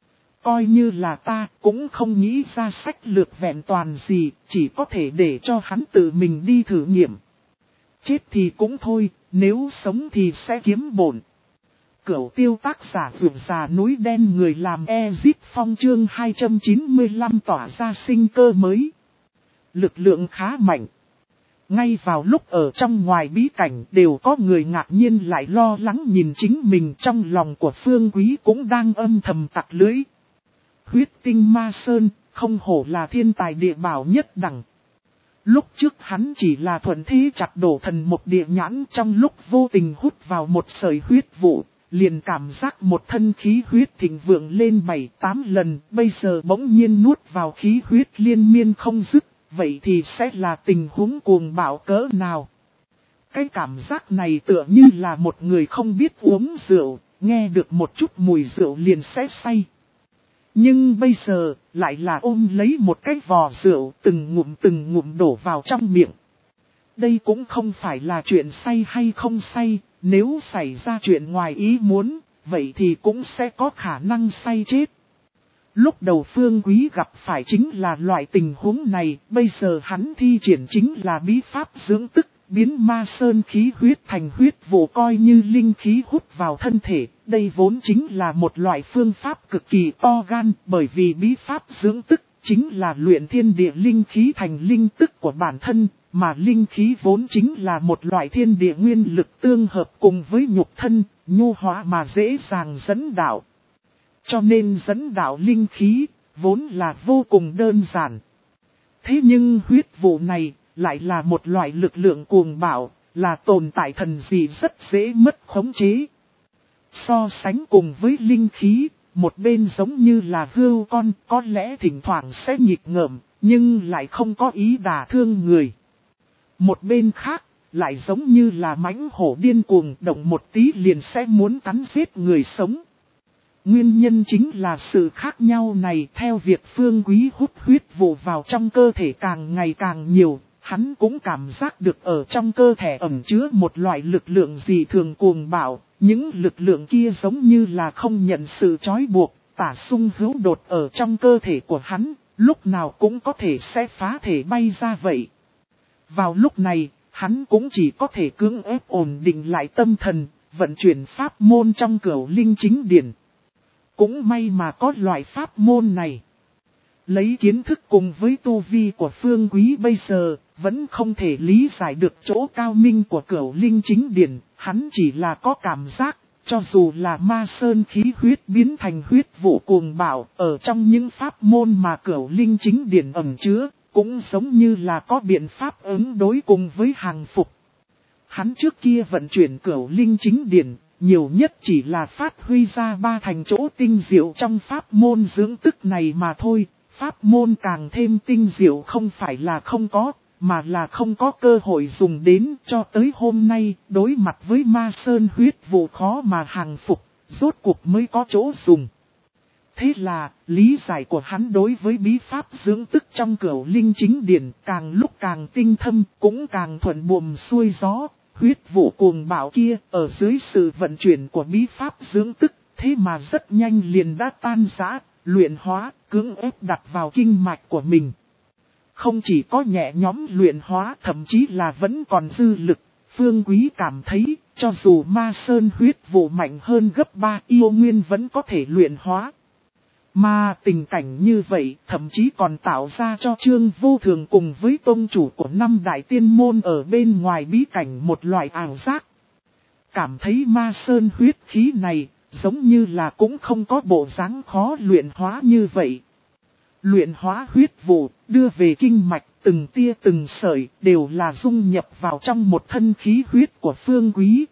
Coi như là ta cũng không nghĩ ra sách lược vẹn toàn gì, chỉ có thể để cho hắn tự mình đi thử nghiệm. Chết thì cũng thôi, nếu sống thì sẽ kiếm bổn. Cửu tiêu tác giả vượt già núi đen người làm Ezip Phong chương hai trăm chín mươi lăm tỏa ra sinh cơ mới. Lực lượng khá mạnh. Ngay vào lúc ở trong ngoài bí cảnh đều có người ngạc nhiên lại lo lắng nhìn chính mình, trong lòng của Phương Quý cũng đang âm thầm tặc lưỡi. Huyết tinh ma sơn, không hổ là thiên tài địa bảo nhất đẳng. Lúc trước hắn chỉ là thuận thế chặt đổ thần một địa nhãn, trong lúc vô tình hút vào một sợi huyết vụ, liền cảm giác một thân khí huyết thịnh vượng lên bảy tám lần, bây giờ bỗng nhiên nuốt vào khí huyết liên miên không dứt. Vậy thì sẽ là tình huống cuồng bạo cỡ nào? Cái cảm giác này tựa như là một người không biết uống rượu, nghe được một chút mùi rượu liền sẽ say. Nhưng bây giờ, lại là ôm lấy một cái vò rượu, từng ngụm từng ngụm đổ vào trong miệng. Đây cũng không phải là chuyện say hay không say, nếu xảy ra chuyện ngoài ý muốn, vậy thì cũng sẽ có khả năng say chết. Lúc đầu Phương Quý gặp phải chính là loại tình huống này, bây giờ hắn thi triển chính là bí pháp dưỡng tức, biến ma sơn khí huyết thành huyết vụ coi như linh khí hút vào thân thể. Đây vốn chính là một loại phương pháp cực kỳ to gan, bởi vì bí pháp dưỡng tức chính là luyện thiên địa linh khí thành linh tức của bản thân, mà linh khí vốn chính là một loại thiên địa nguyên lực tương hợp cùng với nhục thân, nhu hóa mà dễ dàng dẫn đạo. Cho nên dẫn đạo linh khí, vốn là vô cùng đơn giản. Thế nhưng huyết vụ này, lại là một loại lực lượng cuồng bạo, là tồn tại thần dị rất dễ mất khống chế. So sánh cùng với linh khí, một bên giống như là hươu con, có lẽ thỉnh thoảng sẽ nhịp ngợm, nhưng lại không có ý đả thương người. Một bên khác, lại giống như là mãnh hổ điên cuồng, động một tí liền sẽ muốn cắn giết người sống. Nguyên nhân chính là sự khác nhau này. Theo việc Phương Quý hút huyết vụ vào trong cơ thể càng ngày càng nhiều, hắn cũng cảm giác được ở trong cơ thể ẩn chứa một loại lực lượng dị thường cuồng bạo. Những lực lượng kia giống như là không nhận sự trói buộc, tả sung hữu đột ở trong cơ thể của hắn, lúc nào cũng có thể sẽ phá thể bay ra vậy. Vào lúc này, hắn cũng chỉ có thể cưỡng ép ổn định lại tâm thần, vận chuyển pháp môn trong Cửu Linh Chính Điển. Cũng may mà có loại pháp môn này. Lấy kiến thức cùng với tu vi của Phương Quý bây giờ, vẫn không thể lý giải được chỗ cao minh của Cửu Linh Chính Điển, hắn chỉ là có cảm giác, cho dù là ma sơn khí huyết biến thành huyết vụ cuồng bạo, ở trong những pháp môn mà Cửu Linh Chính Điển ẩn chứa, cũng giống như là có biện pháp ứng đối cùng với hàng phục. Hắn trước kia vận chuyển Cửu Linh Chính Điển, nhiều nhất chỉ là phát huy ra ba thành chỗ tinh diệu trong pháp môn dưỡng tức này mà thôi. Pháp môn càng thêm tinh diệu không phải là không có, mà là không có cơ hội dùng đến cho tới hôm nay, đối mặt với ma sơn huyết vụ khó mà hàng phục, rốt cuộc mới có chỗ dùng. Thế là, lý giải của hắn đối với bí pháp dưỡng tức trong Cửu Linh Chính Điển càng lúc càng tinh thâm, cũng càng thuận buồm xuôi gió. Huyết vụ cuồng bạo kia, ở dưới sự vận chuyển của bí pháp dưỡng tức, thế mà rất nhanh liền đã tan rã, luyện hóa, cưỡng ép đặt vào kinh mạch của mình. Không chỉ có nhẹ nhõm luyện hóa, thậm chí là vẫn còn dư lực. Phương Quý cảm thấy, cho dù ma sơn huyết vụ mạnh hơn gấp ba, yêu nguyên vẫn có thể luyện hóa. Mà tình cảnh như vậy, thậm chí còn tạo ra cho Trương Vô Thường cùng với tông chủ của năm đại tiên môn ở bên ngoài bí cảnh một loại ảo giác. Cảm thấy ma sơn huyết khí này, giống như là cũng không có bộ dáng khó luyện hóa như vậy. Luyện hóa huyết vụ, đưa về kinh mạch, từng tia từng sợi, đều là dung nhập vào trong một thân khí huyết của Phương Quý.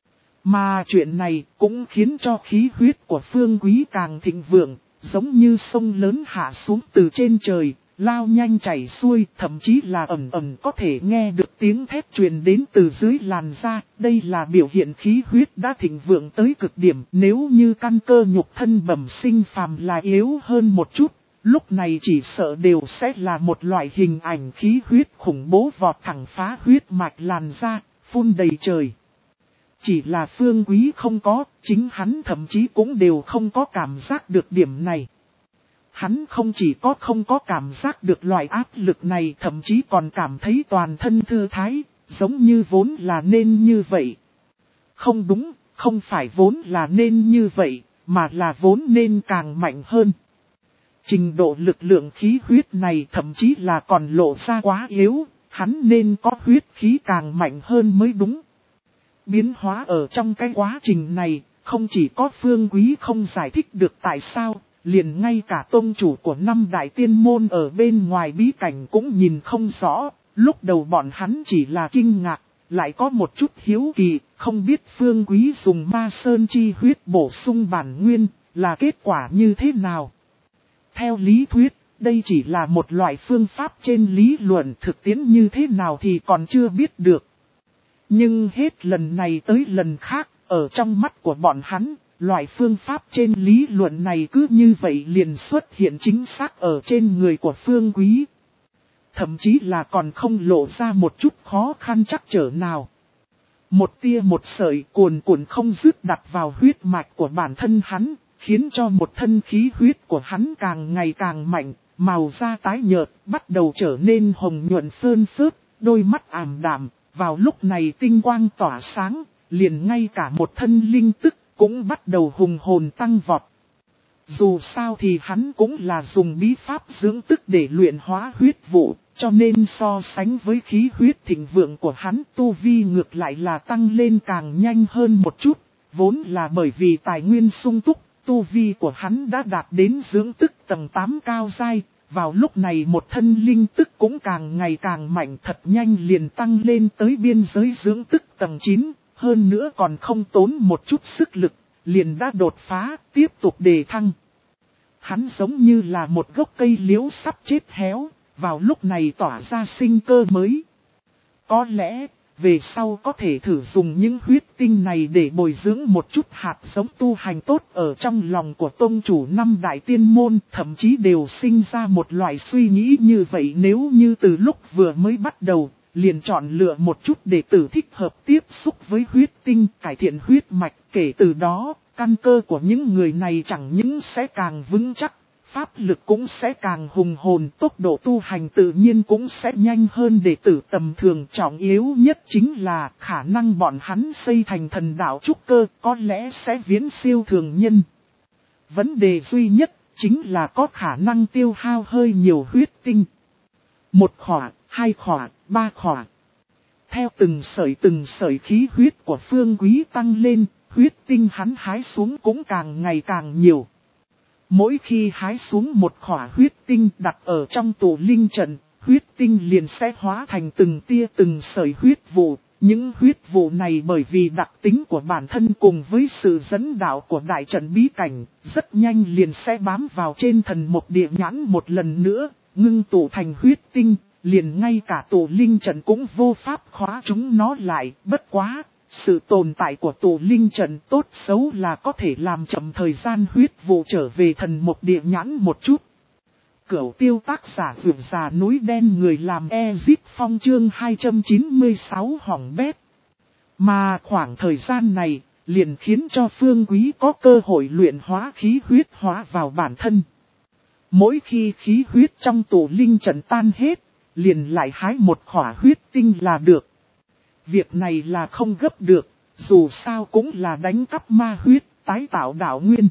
Mà chuyện này cũng khiến cho khí huyết của Phương Quý càng thịnh vượng, giống như sông lớn hạ xuống từ trên trời, lao nhanh chảy xuôi, thậm chí là ẩn ẩn có thể nghe được tiếng thét truyền đến từ dưới làn da. Đây là biểu hiện khí huyết đã thịnh vượng tới cực điểm. Nếu như căn cơ nhục thân bẩm sinh phàm là yếu hơn một chút, lúc này chỉ sợ đều sẽ là một loại hình ảnh khí huyết khủng bố vọt thẳng phá huyết mạch làn da, phun đầy trời. Chỉ là Phương Quý không có, chính hắn thậm chí cũng đều không có cảm giác được điểm này. Hắn không chỉ có không có cảm giác được loại áp lực này, thậm chí còn cảm thấy toàn thân thư thái, giống như vốn là nên như vậy. Không đúng, không phải vốn là nên như vậy, mà là vốn nên càng mạnh hơn. Trình độ lực lượng khí huyết này thậm chí là còn lộ ra quá yếu, hắn nên có huyết khí càng mạnh hơn mới đúng. Biến hóa ở trong cái quá trình này, không chỉ có Phương Quý không giải thích được tại sao, liền ngay cả tông chủ của năm đại tiên môn ở bên ngoài bí cảnh cũng nhìn không rõ. Lúc đầu bọn hắn chỉ là kinh ngạc, lại có một chút hiếu kỳ, không biết Phương Quý dùng ma sơn chi huyết bổ sung bản nguyên, là kết quả như thế nào. Theo lý thuyết, đây chỉ là một loại phương pháp trên lý luận, thực tiễn như thế nào thì còn chưa biết được. Nhưng hết lần này tới lần khác, ở trong mắt của bọn hắn, loại phương pháp trên lý luận này cứ như vậy liền xuất hiện chính xác ở trên người của Phương Quý. Thậm chí là còn không lộ ra một chút khó khăn trắc trở nào. Một tia một sợi cuồn cuộn không dứt đặt vào huyết mạch của bản thân hắn, khiến cho một thân khí huyết của hắn càng ngày càng mạnh, màu da tái nhợt, bắt đầu trở nên hồng nhuận phơn phớt, đôi mắt ảm đạm. Vào lúc này tinh quang tỏa sáng, liền ngay cả một thân linh tức cũng bắt đầu hùng hồn tăng vọt. Dù sao thì hắn cũng là dùng bí pháp dưỡng tức để luyện hóa huyết vụ, cho nên so sánh với khí huyết thịnh vượng của hắn, tu vi ngược lại là tăng lên càng nhanh hơn một chút. Vốn là bởi vì tài nguyên sung túc, tu vi của hắn đã đạt đến dưỡng tức tầng tám cao giai. Vào lúc này một thân linh tức cũng càng ngày càng mạnh, thật nhanh liền tăng lên tới biên giới dưỡng tức tầng chín, hơn nữa còn không tốn một chút sức lực, liền đã đột phá, tiếp tục đề thăng. Hắn giống như là một gốc cây liễu sắp chết héo, vào lúc này tỏa ra sinh cơ mới. Có lẽ, về sau có thể thử dùng những huyết tinh này để bồi dưỡng một chút hạt giống tu hành tốt ở trong lòng của tông chủ năm đại tiên môn, thậm chí đều sinh ra một loại suy nghĩ như vậy. Nếu như từ lúc vừa mới bắt đầu, liền chọn lựa một chút đệ tử thích hợp tiếp xúc với huyết tinh, cải thiện huyết mạch, kể từ đó, căn cơ của những người này chẳng những sẽ càng vững chắc, pháp lực cũng sẽ càng hùng hồn, tốc độ tu hành tự nhiên cũng sẽ nhanh hơn đệ tử tầm thường. Trọng yếu nhất chính là khả năng bọn hắn xây thành thần đạo trúc cơ có lẽ sẽ viễn siêu thường nhân. Vấn đề duy nhất chính là có khả năng tiêu hao hơi nhiều huyết tinh. Một khỏa, hai khỏa, ba khỏa. Theo từng sợi từng sợi khí huyết của Phương Quý tăng lên, huyết tinh hắn hái xuống cũng càng ngày càng nhiều. Mỗi khi hái xuống một khỏa huyết tinh đặt ở trong tụ linh trận, huyết tinh liền sẽ hóa thành từng tia từng sợi huyết vụ. Những huyết vụ này bởi vì đặc tính của bản thân cùng với sự dẫn đạo của đại trận bí cảnh, rất nhanh liền sẽ bám vào trên thần mộc địa nhãn một lần nữa, ngưng tụ thành huyết tinh, liền ngay cả tụ linh trận cũng vô pháp khóa chúng nó lại. Bất quá, sự tồn tại của tụ linh trận tốt xấu là có thể làm chậm thời gian huyết vụ trở về thần mộc địa nhãn một chút. Cửu tiêu tác giả vượt già núi đen người làm Ezip Phong chương hai trăm chín mươi sáu hỏng bét. Mà khoảng thời gian này, liền khiến cho Phương Quý có cơ hội luyện hóa khí huyết hóa vào bản thân. Mỗi khi khí huyết trong tụ linh trận tan hết, liền lại hái một khỏa huyết tinh là được. Việc này là không gấp được, dù sao cũng là đánh cắp ma huyết, tái tạo đạo nguyên.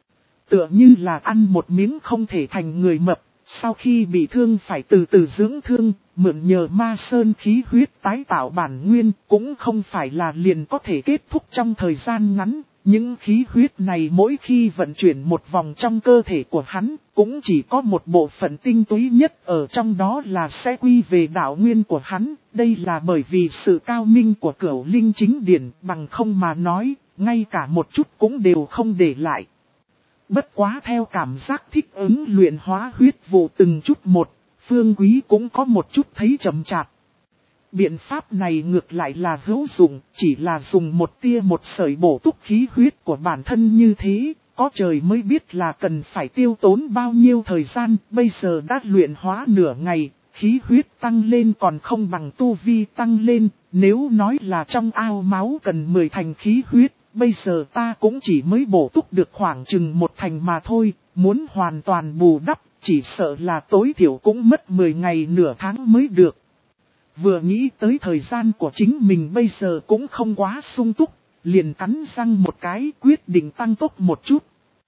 Tựa như là ăn một miếng không thể thành người mập, sau khi bị thương phải từ từ dưỡng thương, mượn nhờ ma sơn khí huyết tái tạo bản nguyên, cũng không phải là liền có thể kết thúc trong thời gian ngắn. Những khí huyết này mỗi khi vận chuyển một vòng trong cơ thể của hắn, cũng chỉ có một bộ phận tinh túy nhất ở trong đó là sẽ quy về đạo nguyên của hắn. Đây là bởi vì sự cao minh của Cửu Linh Chính Điển, bằng không mà nói, ngay cả một chút cũng đều không để lại. Bất quá theo cảm giác thích ứng luyện hóa huyết vụ từng chút một, Phương Quý cũng có một chút thấy chậm chạp. Biện pháp này ngược lại là hữu dụng, chỉ là dùng một tia một sợi bổ túc khí huyết của bản thân như thế, có trời mới biết là cần phải tiêu tốn bao nhiêu thời gian. Bây giờ đã luyện hóa nửa ngày, khí huyết tăng lên còn không bằng tu vi tăng lên, nếu nói là trong ao máu cần mười thành khí huyết. Bây giờ ta cũng chỉ mới bổ túc được khoảng chừng một thành mà thôi, muốn hoàn toàn bù đắp, chỉ sợ là tối thiểu cũng mất mười ngày nửa tháng mới được. Vừa nghĩ tới thời gian của chính mình bây giờ cũng không quá sung túc, liền cắn răng một cái quyết định tăng tốc một chút.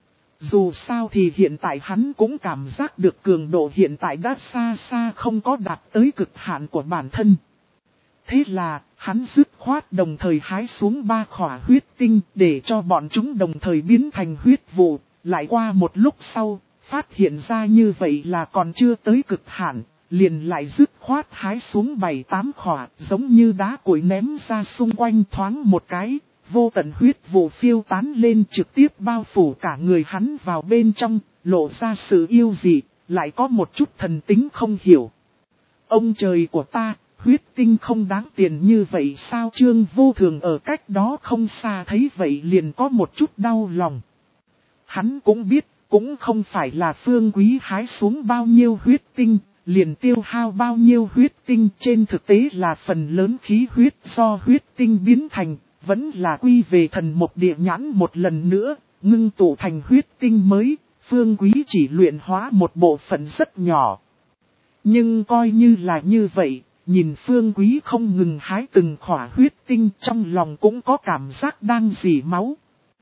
Dù sao thì hiện tại hắn cũng cảm giác được cường độ hiện tại đã xa xa không có đạt tới cực hạn của bản thân. Thế là, hắn dứt khoát đồng thời hái xuống ba khỏa huyết tinh để cho bọn chúng đồng thời biến thành huyết vụ. Lại qua một lúc sau, phát hiện ra như vậy là còn chưa tới cực hạn, liền lại dứt khoát hái xuống bảy tám khỏa giống như đá củi ném ra xung quanh thoáng một cái. Vô tận huyết vụ phiêu tán lên trực tiếp bao phủ cả người hắn vào bên trong, lộ ra sự yêu dị, lại có một chút thần tính không hiểu. Ông trời của ta! Huyết tinh không đáng tiền như vậy sao? Trương Vô Thường ở cách đó không xa thấy vậy liền có một chút đau lòng. Hắn cũng biết, cũng không phải là Phương Quý hái xuống bao nhiêu huyết tinh, liền tiêu hao bao nhiêu huyết tinh. Trên thực tế là phần lớn khí huyết do huyết tinh biến thành, vẫn là quy về thần mộc địa nhãn một lần nữa, ngưng tụ thành huyết tinh mới. Phương Quý chỉ luyện hóa một bộ phận rất nhỏ. Nhưng coi như là như vậy, nhìn Phương Quý không ngừng hái từng khỏa huyết tinh, trong lòng cũng có cảm giác đang dỉ máu.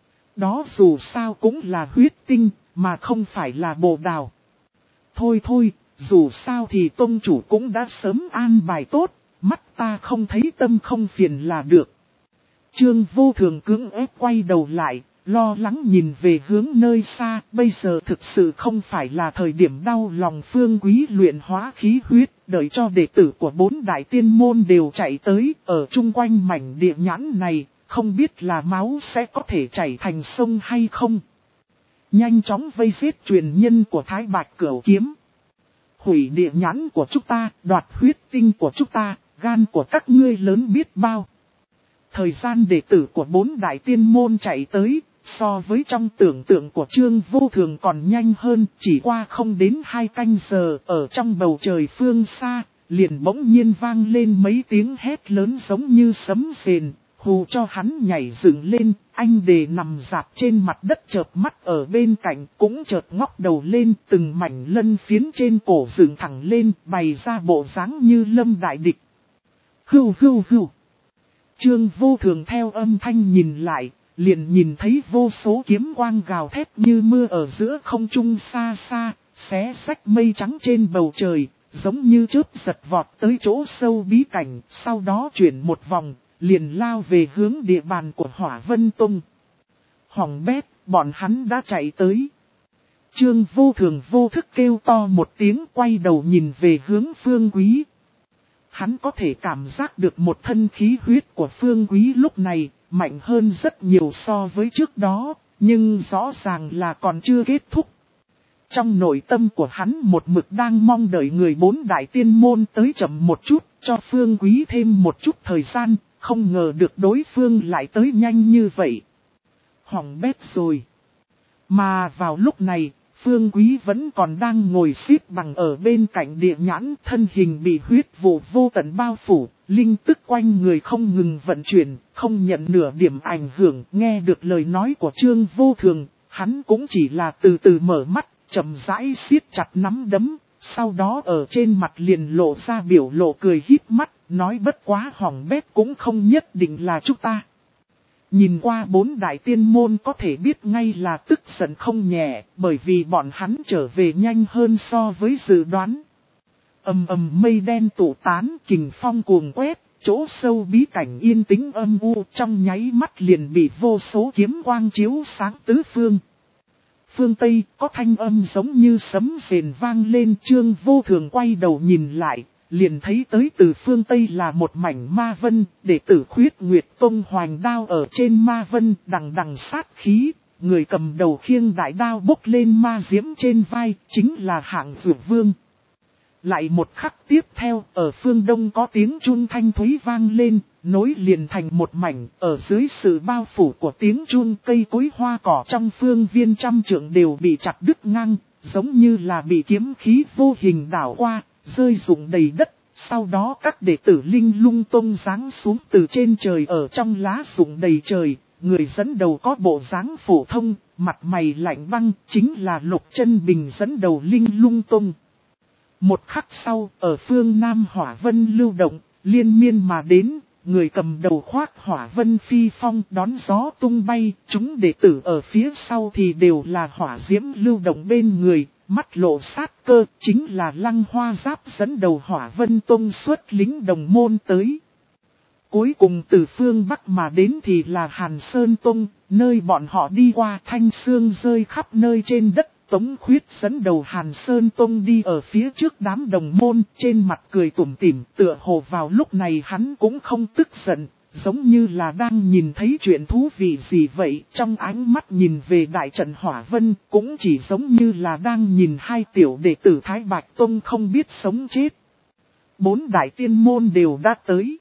Đó dù sao cũng là huyết tinh, mà không phải là bồ đào. Thôi thôi, dù sao thì tông chủ cũng đã sớm an bài tốt, mắt ta không thấy tâm không phiền là được. Trương Vô Thường cưỡng ép quay đầu lại, lo lắng nhìn về hướng nơi xa. Bây giờ thực sự không phải là thời điểm đau lòng Phương Quý luyện hóa khí huyết, đợi cho đệ tử của bốn đại tiên môn đều chạy tới, ở chung quanh mảnh địa nhãn này, không biết là máu sẽ có thể chảy thành sông hay không. Nhanh chóng vây giết truyền nhân của Thái Bạch Cửu Kiếm. Hủy địa nhãn của chúng ta, đoạt huyết tinh của chúng ta, gan của các ngươi lớn biết bao. Thời gian đệ tử của bốn đại tiên môn chạy tới, so với trong tưởng tượng của Trương Vô Thường còn nhanh hơn, chỉ qua không đến hai canh giờ, ở trong bầu trời phương xa, liền bỗng nhiên vang lên mấy tiếng hét lớn giống như sấm rền, hù cho hắn nhảy dựng lên, anh đề nằm dạp trên mặt đất chợp mắt ở bên cạnh cũng chợt ngóc đầu lên, từng mảnh lân phiến trên cổ dựng thẳng lên, bày ra bộ dáng như lâm đại địch. Hưu hưu hưu. Trương Vô Thường theo âm thanh nhìn lại, liền nhìn thấy vô số kiếm quang gào thét như mưa ở giữa không trung xa xa, xé xách mây trắng trên bầu trời, giống như chớp giật vọt tới chỗ sâu bí cảnh, sau đó chuyển một vòng, liền lao về hướng địa bàn của Hỏa Vân Tông. Hỏng bét, bọn hắn đã chạy tới. Trương Vô Thường vô thức kêu to một tiếng, quay đầu nhìn về hướng Phương Quý. Hắn có thể cảm giác được một thân khí huyết của Phương Quý lúc này, mạnh hơn rất nhiều so với trước đó, nhưng rõ ràng là còn chưa kết thúc. Trong nội tâm của hắn một mực đang mong đợi người bốn đại tiên môn tới chậm một chút, cho Phương Quý thêm một chút thời gian, không ngờ được đối phương lại tới nhanh như vậy. Hỏng bét rồi. Mà vào lúc này, Phương Quý vẫn còn đang ngồi xếp bằng ở bên cạnh địa nhãn, thân hình bị huyết vụ vô tận bao phủ, linh tức quanh người không ngừng vận chuyển, không nhận nửa điểm ảnh hưởng. Nghe được lời nói của Trương Vô Thường, hắn cũng chỉ là từ từ mở mắt, chậm rãi siết chặt nắm đấm, sau đó ở trên mặt liền lộ ra biểu lộ cười híp mắt, nói bất quá hỏng bét cũng không nhất định là chúng ta. Nhìn qua bốn đại tiên môn có thể biết ngay là tức giận không nhẹ, bởi vì bọn hắn trở về nhanh hơn so với dự đoán. Ầm ầm mây đen tụ tán, kình phong cuồng quét, chỗ sâu bí cảnh yên tĩnh âm u trong nháy mắt liền bị vô số kiếm quang chiếu sáng tứ phương. Phương Tây có thanh âm giống như sấm rền vang lên, Trương Vô Thường quay đầu nhìn lại, liền thấy tới từ phương Tây là một mảnh ma vân, đệ tử Khuyết Nguyệt Tông hoành đao ở trên ma vân đằng đằng sát khí, người cầm đầu khiêng đại đao bốc lên ma diễm trên vai, chính là Hạng Dược Vương. Lại một khắc tiếp theo, ở phương Đông có tiếng chun thanh thúy vang lên, nối liền thành một mảnh, ở dưới sự bao phủ của tiếng chun cây cối hoa cỏ trong phương viên trăm trượng đều bị chặt đứt ngang, giống như là bị kiếm khí vô hình đảo qua, rơi rụng đầy đất. Sau đó các đệ tử Linh Lung Tông giáng xuống từ trên trời ở trong lá rụng đầy trời, người dẫn đầu có bộ dáng phổ thông, mặt mày lạnh băng, chính là Lục Chân Bình dẫn đầu Linh Lung Tông. Một khắc sau, ở phương Nam Hỏa Vân lưu động, liên miên mà đến, người cầm đầu khoác Hỏa Vân phi phong đón gió tung bay, chúng đệ tử ở phía sau thì đều là hỏa diễm lưu động bên người, mắt lộ sát cơ, chính là Lăng Hoa Giáp dẫn đầu Hỏa Vân Tông xuất lính đồng môn tới. Cuối cùng từ phương Bắc mà đến thì là Hàn Sơn Tông, nơi bọn họ đi qua thanh xương rơi khắp nơi trên đất. Tống Khuyết dẫn đầu Hàn Sơn Tông đi ở phía trước đám đồng môn, trên mặt cười tủm tỉm, tựa hồ vào lúc này hắn cũng không tức giận, giống như là đang nhìn thấy chuyện thú vị gì vậy. Trong ánh mắt nhìn về đại trận Hỏa Vân, cũng chỉ giống như là đang nhìn hai tiểu đệ tử Thái Bạch Tông không biết sống chết. Bốn đại tiên môn đều đã tới.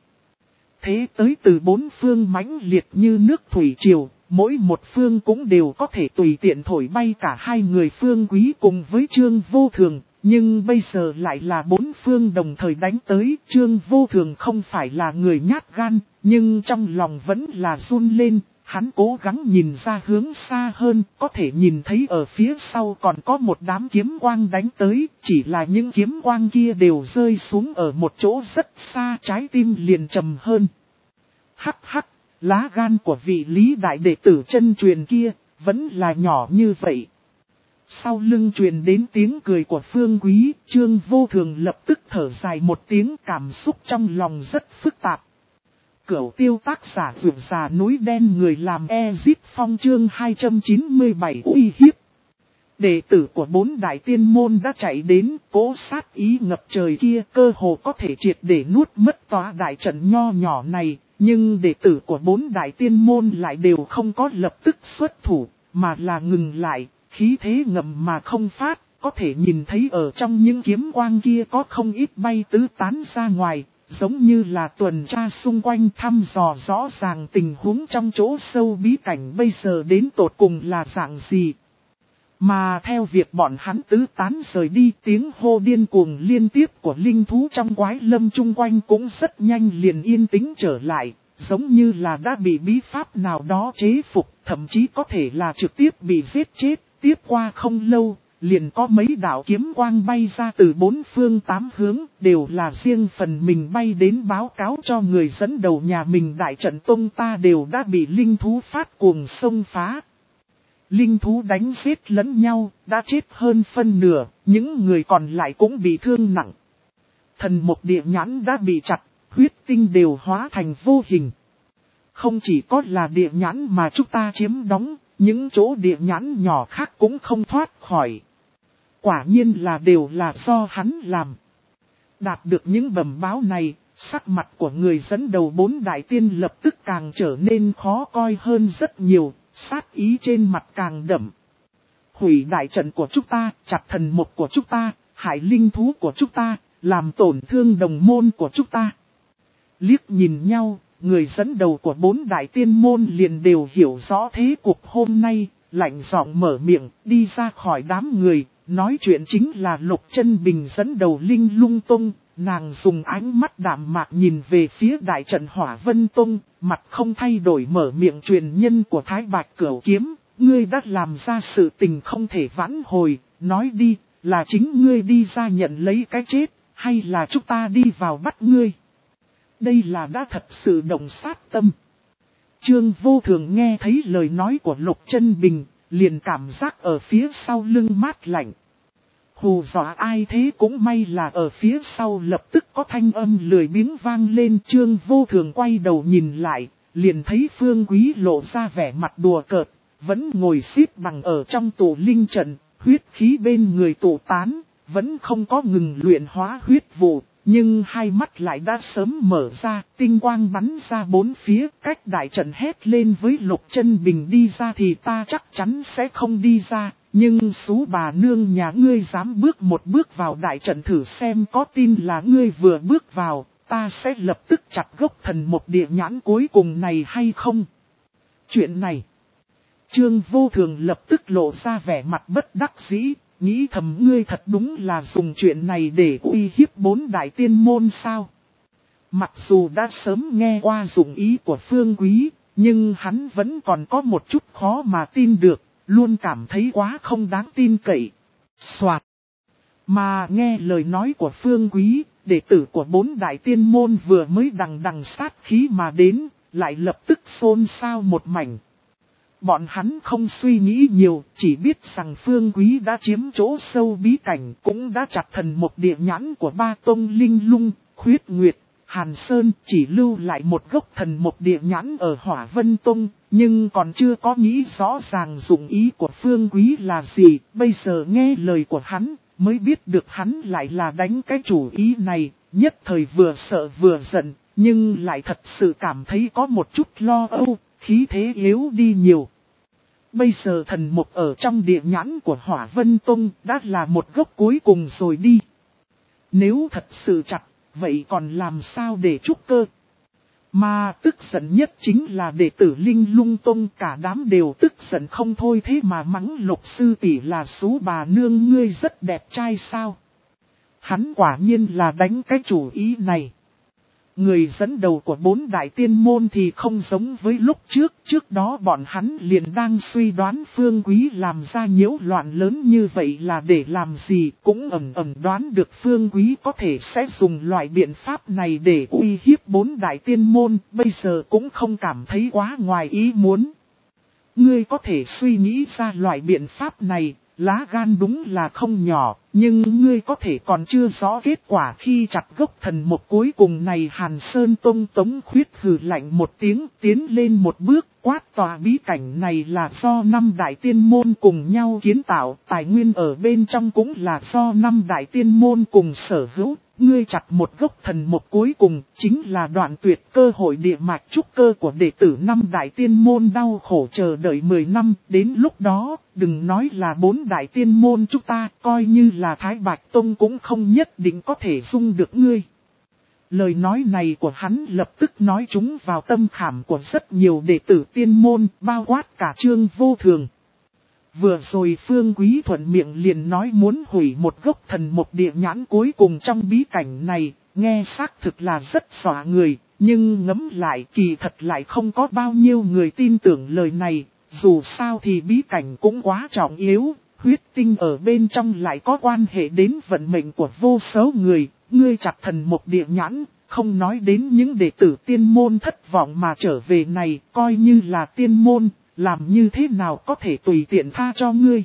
Thế tới từ bốn phương mãnh liệt như nước thủy triều. Mỗi một phương cũng đều có thể tùy tiện thổi bay cả hai người Phương Quý cùng với Trương Vô Thường, nhưng bây giờ lại là bốn phương đồng thời đánh tới. Trương Vô Thường không phải là người nhát gan, nhưng trong lòng vẫn là run lên, hắn cố gắng nhìn ra hướng xa hơn, có thể nhìn thấy ở phía sau còn có một đám kiếm quang đánh tới, chỉ là những kiếm quang kia đều rơi xuống ở một chỗ rất xa, trái tim liền trầm hơn. Hắc hắc. Lá gan của vị Lý đại đệ tử chân truyền kia, vẫn là nhỏ như vậy. Sau lưng truyền đến tiếng cười của Phương Quý, Trương Vô Thường lập tức thở dài một tiếng, cảm xúc trong lòng rất phức tạp. Cửu tiêu tác giả vượt già núi đen người làm Ezip Phong chương hai trăm chín mươi bảy uy hiếp. Đệ tử của bốn đại tiên môn đã chạy đến, cố sát ý ngập trời kia cơ hồ có thể triệt để nuốt mất tòa đại trận nho nhỏ này. Nhưng đệ tử của bốn đại tiên môn lại đều không có lập tức xuất thủ, mà là ngừng lại, khí thế ngầm mà không phát, có thể nhìn thấy ở trong những kiếm quang kia có không ít bay tứ tán ra ngoài, giống như là tuần tra xung quanh thăm dò rõ ràng tình huống trong chỗ sâu bí cảnh bây giờ đến tột cùng là dạng gì. Mà theo việc bọn hắn tứ tán rời đi, tiếng hô điên cuồng liên tiếp của linh thú trong quái lâm chung quanh cũng rất nhanh liền yên tĩnh trở lại, giống như là đã bị bí pháp nào đó chế phục, thậm chí có thể là trực tiếp bị giết chết. Tiếp qua không lâu, liền có mấy đạo kiếm quang bay ra từ bốn phương tám hướng, đều là riêng phần mình bay đến báo cáo cho người dẫn đầu nhà mình đại trận tông ta đều đã bị linh thú phát cuồng xông phá. Linh thú đánh giết lẫn nhau, đã chết hơn phân nửa, những người còn lại cũng bị thương nặng. Thần mộc địa nhãn đã bị chặt, huyết tinh đều hóa thành vô hình. Không chỉ có là địa nhãn mà chúng ta chiếm đóng, những chỗ địa nhãn nhỏ khác cũng không thoát khỏi. Quả nhiên là đều là do hắn làm. Đạt được những bẩm báo này, sắc mặt của người dẫn đầu bốn đại tiên lập tức càng trở nên khó coi hơn rất nhiều, sát ý trên mặt càng đậm. Hủy đại trận của chúng ta, chặt thần mộc của chúng ta, hại linh thú của chúng ta, làm tổn thương đồng môn của chúng ta. Liếc nhìn nhau, người dẫn đầu của bốn đại tiên môn liền đều hiểu rõ thế cục hôm nay, lạnh giọng mở miệng, đi ra khỏi đám người, nói chuyện chính là Lục Chân Bình dẫn đầu Linh Lung Tông. Nàng dùng ánh mắt đạm mạc nhìn về phía đại trận Hỏa Vân Tông, mặt không thay đổi mở miệng truyền nhân của Thái Bạch Cửu Kiếm, ngươi đã làm ra sự tình không thể vãn hồi, nói đi, là chính ngươi đi ra nhận lấy cái chết, hay là chúng ta đi vào bắt ngươi? Đây là đã thật sự động sát tâm. Trương Vô Thường nghe thấy lời nói của Lục Chân Bình, liền cảm giác ở phía sau lưng mát lạnh. Hù dọa ai thế cũng may là ở phía sau lập tức có thanh âm lười biếng vang lên. Trương Vô Thường quay đầu nhìn lại, liền thấy Phương Quý lộ ra vẻ mặt đùa cợt, vẫn ngồi xếp bằng ở trong tụ linh trận, huyết khí bên người tụ tán, vẫn không có ngừng luyện hóa huyết vụ. Nhưng hai mắt lại đã sớm mở ra, tinh quang bắn ra bốn phía, cách đại trận hét lên với Lục Chân Bình đi ra thì ta chắc chắn sẽ không đi ra, nhưng xú bà nương nhà ngươi dám bước một bước vào đại trận thử xem có tin là ngươi vừa bước vào, ta sẽ lập tức chặt gốc thần một địa nhãn cuối cùng này hay không? Chuyện này, Trương Vô Thường lập tức lộ ra vẻ mặt bất đắc dĩ. Nghĩ thầm ngươi thật đúng là dùng chuyện này để uy hiếp bốn đại tiên môn sao. Mặc dù đã sớm nghe qua dụng ý của Phương Quý, nhưng hắn vẫn còn có một chút khó mà tin được, luôn cảm thấy quá không đáng tin cậy. Soạt. Mà nghe lời nói của Phương Quý, đệ tử của bốn đại tiên môn vừa mới đằng đằng sát khí mà đến, lại lập tức xôn xao một mảnh. Bọn hắn không suy nghĩ nhiều, chỉ biết rằng Phương Quý đã chiếm chỗ sâu bí cảnh, cũng đã chặt thần một địa nhãn của ba tông Linh Lung, Khuyết Nguyệt, Hàn Sơn, chỉ lưu lại một gốc thần một địa nhãn ở Hỏa Vân Tông, nhưng còn chưa có nghĩ rõ ràng dụng ý của Phương Quý là gì. Bây giờ nghe lời của hắn, mới biết được hắn lại là đánh cái chủ ý này, nhất thời vừa sợ vừa giận, nhưng lại thật sự cảm thấy có một chút lo âu, khí thế yếu đi nhiều. Bây giờ thần mục ở trong địa nhãn của Hỏa Vân Tông đã là một gốc cuối cùng rồi đi. Nếu thật sự chặt, vậy còn làm sao để trúc cơ? Mà tức giận nhất chính là đệ tử Linh Lung Tông, cả đám đều tức giận không thôi, thế mà mắng Lục sư tỷ là xú bà nương ngươi rất đẹp trai sao? Hắn quả nhiên là đánh cái chủ ý này. Người dẫn đầu của bốn đại tiên môn thì không giống với lúc trước, trước đó bọn hắn liền đang suy đoán Phương Quý làm ra nhiễu loạn lớn như vậy là để làm gì, cũng ẩn ẩn đoán được Phương Quý có thể sẽ dùng loại biện pháp này để uy hiếp bốn đại tiên môn, bây giờ cũng không cảm thấy quá ngoài ý muốn. Ngươi có thể suy nghĩ ra loại biện pháp này, lá gan đúng là không nhỏ, nhưng ngươi có thể còn chưa rõ kết quả khi chặt gốc thần một cuối cùng này. Hàn Sơn Tông Tống Khuyết hừ lạnh một tiếng, tiến lên một bước, quát tòa bí cảnh này là do năm đại tiên môn cùng nhau kiến tạo, tài nguyên ở bên trong cũng là do năm đại tiên môn cùng sở hữu. Ngươi chặt một gốc thần một cuối cùng, chính là đoạn tuyệt cơ hội địa mạch trúc cơ của đệ tử năm đại tiên môn đau khổ chờ đợi mười năm, đến lúc đó, đừng nói là bốn đại tiên môn chúng ta, coi như là Thái Bạch Tông cũng không nhất định có thể dung được ngươi. Lời nói này của hắn lập tức nói trúng vào tâm khảm của rất nhiều đệ tử tiên môn, bao quát cả Trương Vô Thường. Vừa rồi Phương Quý thuận miệng liền nói muốn hủy một gốc thần một địa nhãn cuối cùng trong bí cảnh này, nghe xác thực là rất xỏa người, Nhưng ngẫm lại kỳ thật lại không có bao nhiêu người tin tưởng lời này, dù sao thì bí cảnh cũng quá trọng yếu, huyết tinh ở bên trong lại có quan hệ đến vận mệnh của vô số người, ngươi chặt thần một địa nhãn, không nói đến những đệ tử tiên môn thất vọng mà trở về này, coi như là tiên môn, làm như thế nào có thể tùy tiện tha cho ngươi.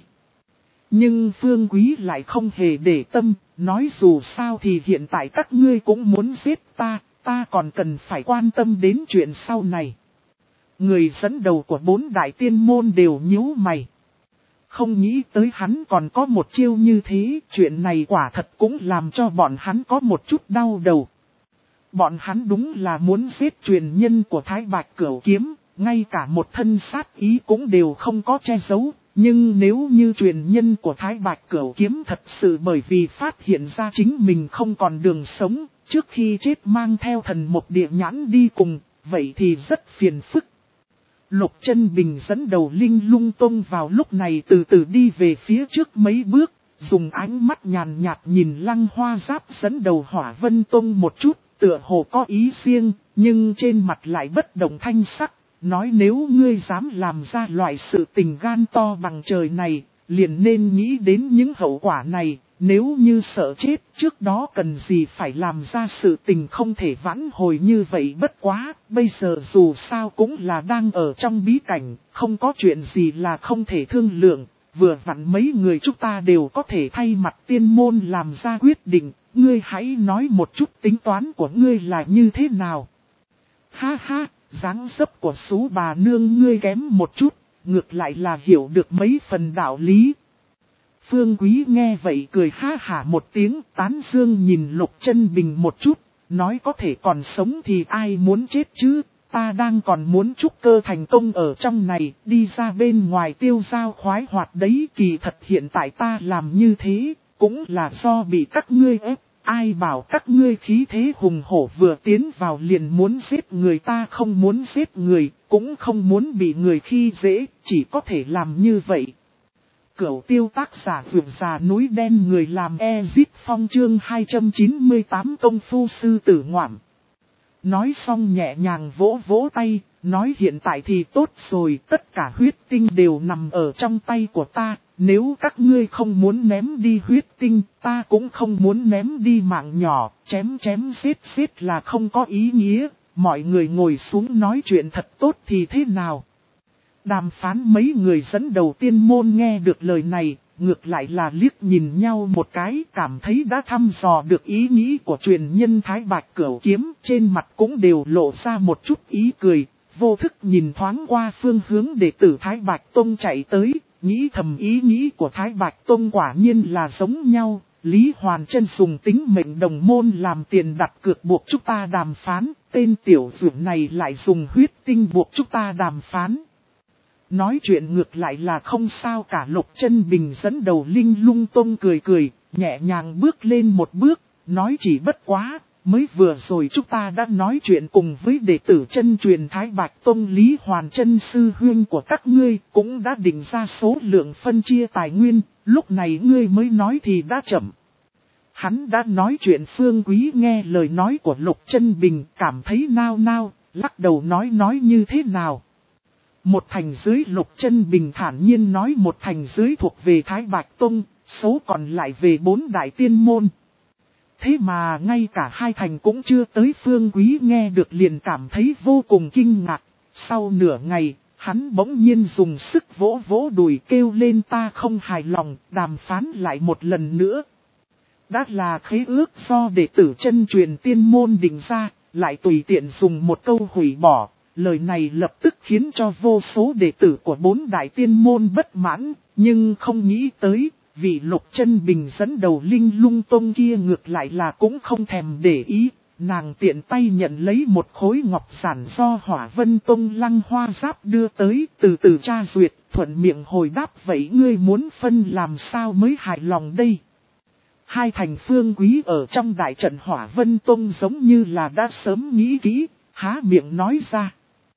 Nhưng Phương Quý lại không hề để tâm, nói dù sao thì hiện tại các ngươi cũng muốn giết ta, ta còn cần phải quan tâm đến chuyện sau này. Người dẫn đầu của bốn đại tiên môn đều nhíu mày. Không nghĩ tới hắn còn có một chiêu như thế, chuyện này quả thật cũng làm cho bọn hắn có một chút đau đầu. Bọn hắn đúng là muốn giết truyền nhân của Thái Bạch Cửu Kiếm, ngay cả một thân sát ý cũng đều không có che giấu. Nhưng nếu như truyền nhân của Thái Bạch Cửu Kiếm thật sự bởi vì phát hiện ra chính mình không còn đường sống, trước khi chết mang theo thần một địa nhãn đi cùng, vậy thì rất phiền phức. Lục Chân Bình dẫn đầu Linh Lung Tông vào lúc này từ từ đi về phía trước mấy bước, dùng ánh mắt nhàn nhạt nhìn Lăng Hoa Giáp dẫn đầu Hỏa Vân Tông một chút, tựa hồ có ý riêng, nhưng trên mặt lại bất động thanh sắc. Nói nếu ngươi dám làm ra loại sự tình gan to bằng trời này, liền nên nghĩ đến những hậu quả này, nếu như sợ chết trước đó cần gì phải làm ra sự tình không thể vãn hồi như vậy bất quá, bây giờ dù sao cũng là đang ở trong bí cảnh, không có chuyện gì là không thể thương lượng, vừa vặn mấy người chúng ta đều có thể thay mặt tiên môn làm ra quyết định, ngươi hãy nói một chút tính toán của ngươi là như thế nào. Ha ha! Dáng dấp của sú bà nương ngươi kém một chút, ngược lại là hiểu được mấy phần đạo lý. Phương Quý nghe vậy cười ha hả một tiếng, tán dương nhìn Lục Chân Bình một chút, nói có thể còn sống thì ai muốn chết chứ, ta đang còn muốn trúc cơ thành công ở trong này, đi ra bên ngoài tiêu giao khoái hoạt đấy, kỳ thật hiện tại ta làm như thế, cũng là do bị các ngươi ép. Ai bảo các ngươi khí thế hùng hổ vừa tiến vào liền muốn giết người, ta không muốn giết người, cũng không muốn bị người khi dễ, chỉ có thể làm như vậy. Cửu tiêu tác giả vượt già núi đen người làm Ezit Phong chương hai trăm chín mươi tám công phu sư tử ngoạm. Nói xong nhẹ nhàng vỗ vỗ tay, nói hiện tại thì tốt rồi, tất cả huyết tinh đều nằm ở trong tay của ta. Nếu các ngươi không muốn ném đi huyết tinh, ta cũng không muốn ném đi mạng nhỏ, chém chém giết giết là không có ý nghĩa, mọi người ngồi xuống nói chuyện thật tốt thì thế nào. Đàm phán mấy người dẫn đầu tiên môn nghe được lời này, ngược lại là liếc nhìn nhau một cái, cảm thấy đã thăm dò được ý nghĩ của truyền nhân Thái Bạch Cửu Kiếm, trên mặt cũng đều lộ ra một chút ý cười, vô thức nhìn thoáng qua phương hướng đệ tử Thái Bạch Tông chạy tới. Nghĩ thầm ý nghĩ của Thái Bạch Tông quả nhiên là giống nhau, Lý Hoàn Chân dùng tính mệnh đồng môn làm tiền đặt cược buộc chúng ta đàm phán, tên tiểu dưỡng này lại dùng huyết tinh buộc chúng ta đàm phán. Nói chuyện ngược lại là không sao cả. Lục Chân Bình dẫn đầu Linh Lung Tông cười cười, nhẹ nhàng bước lên một bước, nói chỉ bất quá. Mới vừa rồi chúng ta đã nói chuyện cùng với đệ tử chân truyền Thái Bạch Tông Lý Hoàn Chân sư huynh của các ngươi, cũng đã định ra số lượng phân chia tài nguyên, lúc này ngươi mới nói thì đã chậm. Hắn đã nói chuyện. Phương Quý nghe lời nói của Lục Chân Bình cảm thấy nao nao, lắc đầu nói nói như thế nào. Một thành dưới, Lục Chân Bình thản nhiên nói, một thành dưới thuộc về Thái Bạch Tông, số còn lại về bốn đại tiên môn. Thế mà ngay cả hai thành cũng chưa tới. Phương Quý nghe được liền cảm thấy vô cùng kinh ngạc. Sau nửa ngày, hắn bỗng nhiên dùng sức vỗ vỗ đùi kêu lên, ta không hài lòng, đàm phán lại một lần nữa. Đã là khế ước do đệ tử chân truyền tiên môn định ra, lại tùy tiện dùng một câu hủy bỏ. Lời này lập tức khiến cho vô số đệ tử của bốn đại tiên môn bất mãn, nhưng không nghĩ tới. Vị Lục Chân Bình dẫn đầu Linh Lung Tông kia ngược lại là cũng không thèm để ý, nàng tiện tay nhận lấy một khối ngọc giản do Hỏa Vân Tông Lăng Hoa Giáp đưa tới, từ từ tra duyệt, thuận miệng hồi đáp, vậy ngươi muốn phân làm sao mới hài lòng đây? Hai thành Phương Quý ở trong đại trận Hỏa Vân Tông giống như là đã sớm nghĩ kỹ, há miệng nói ra.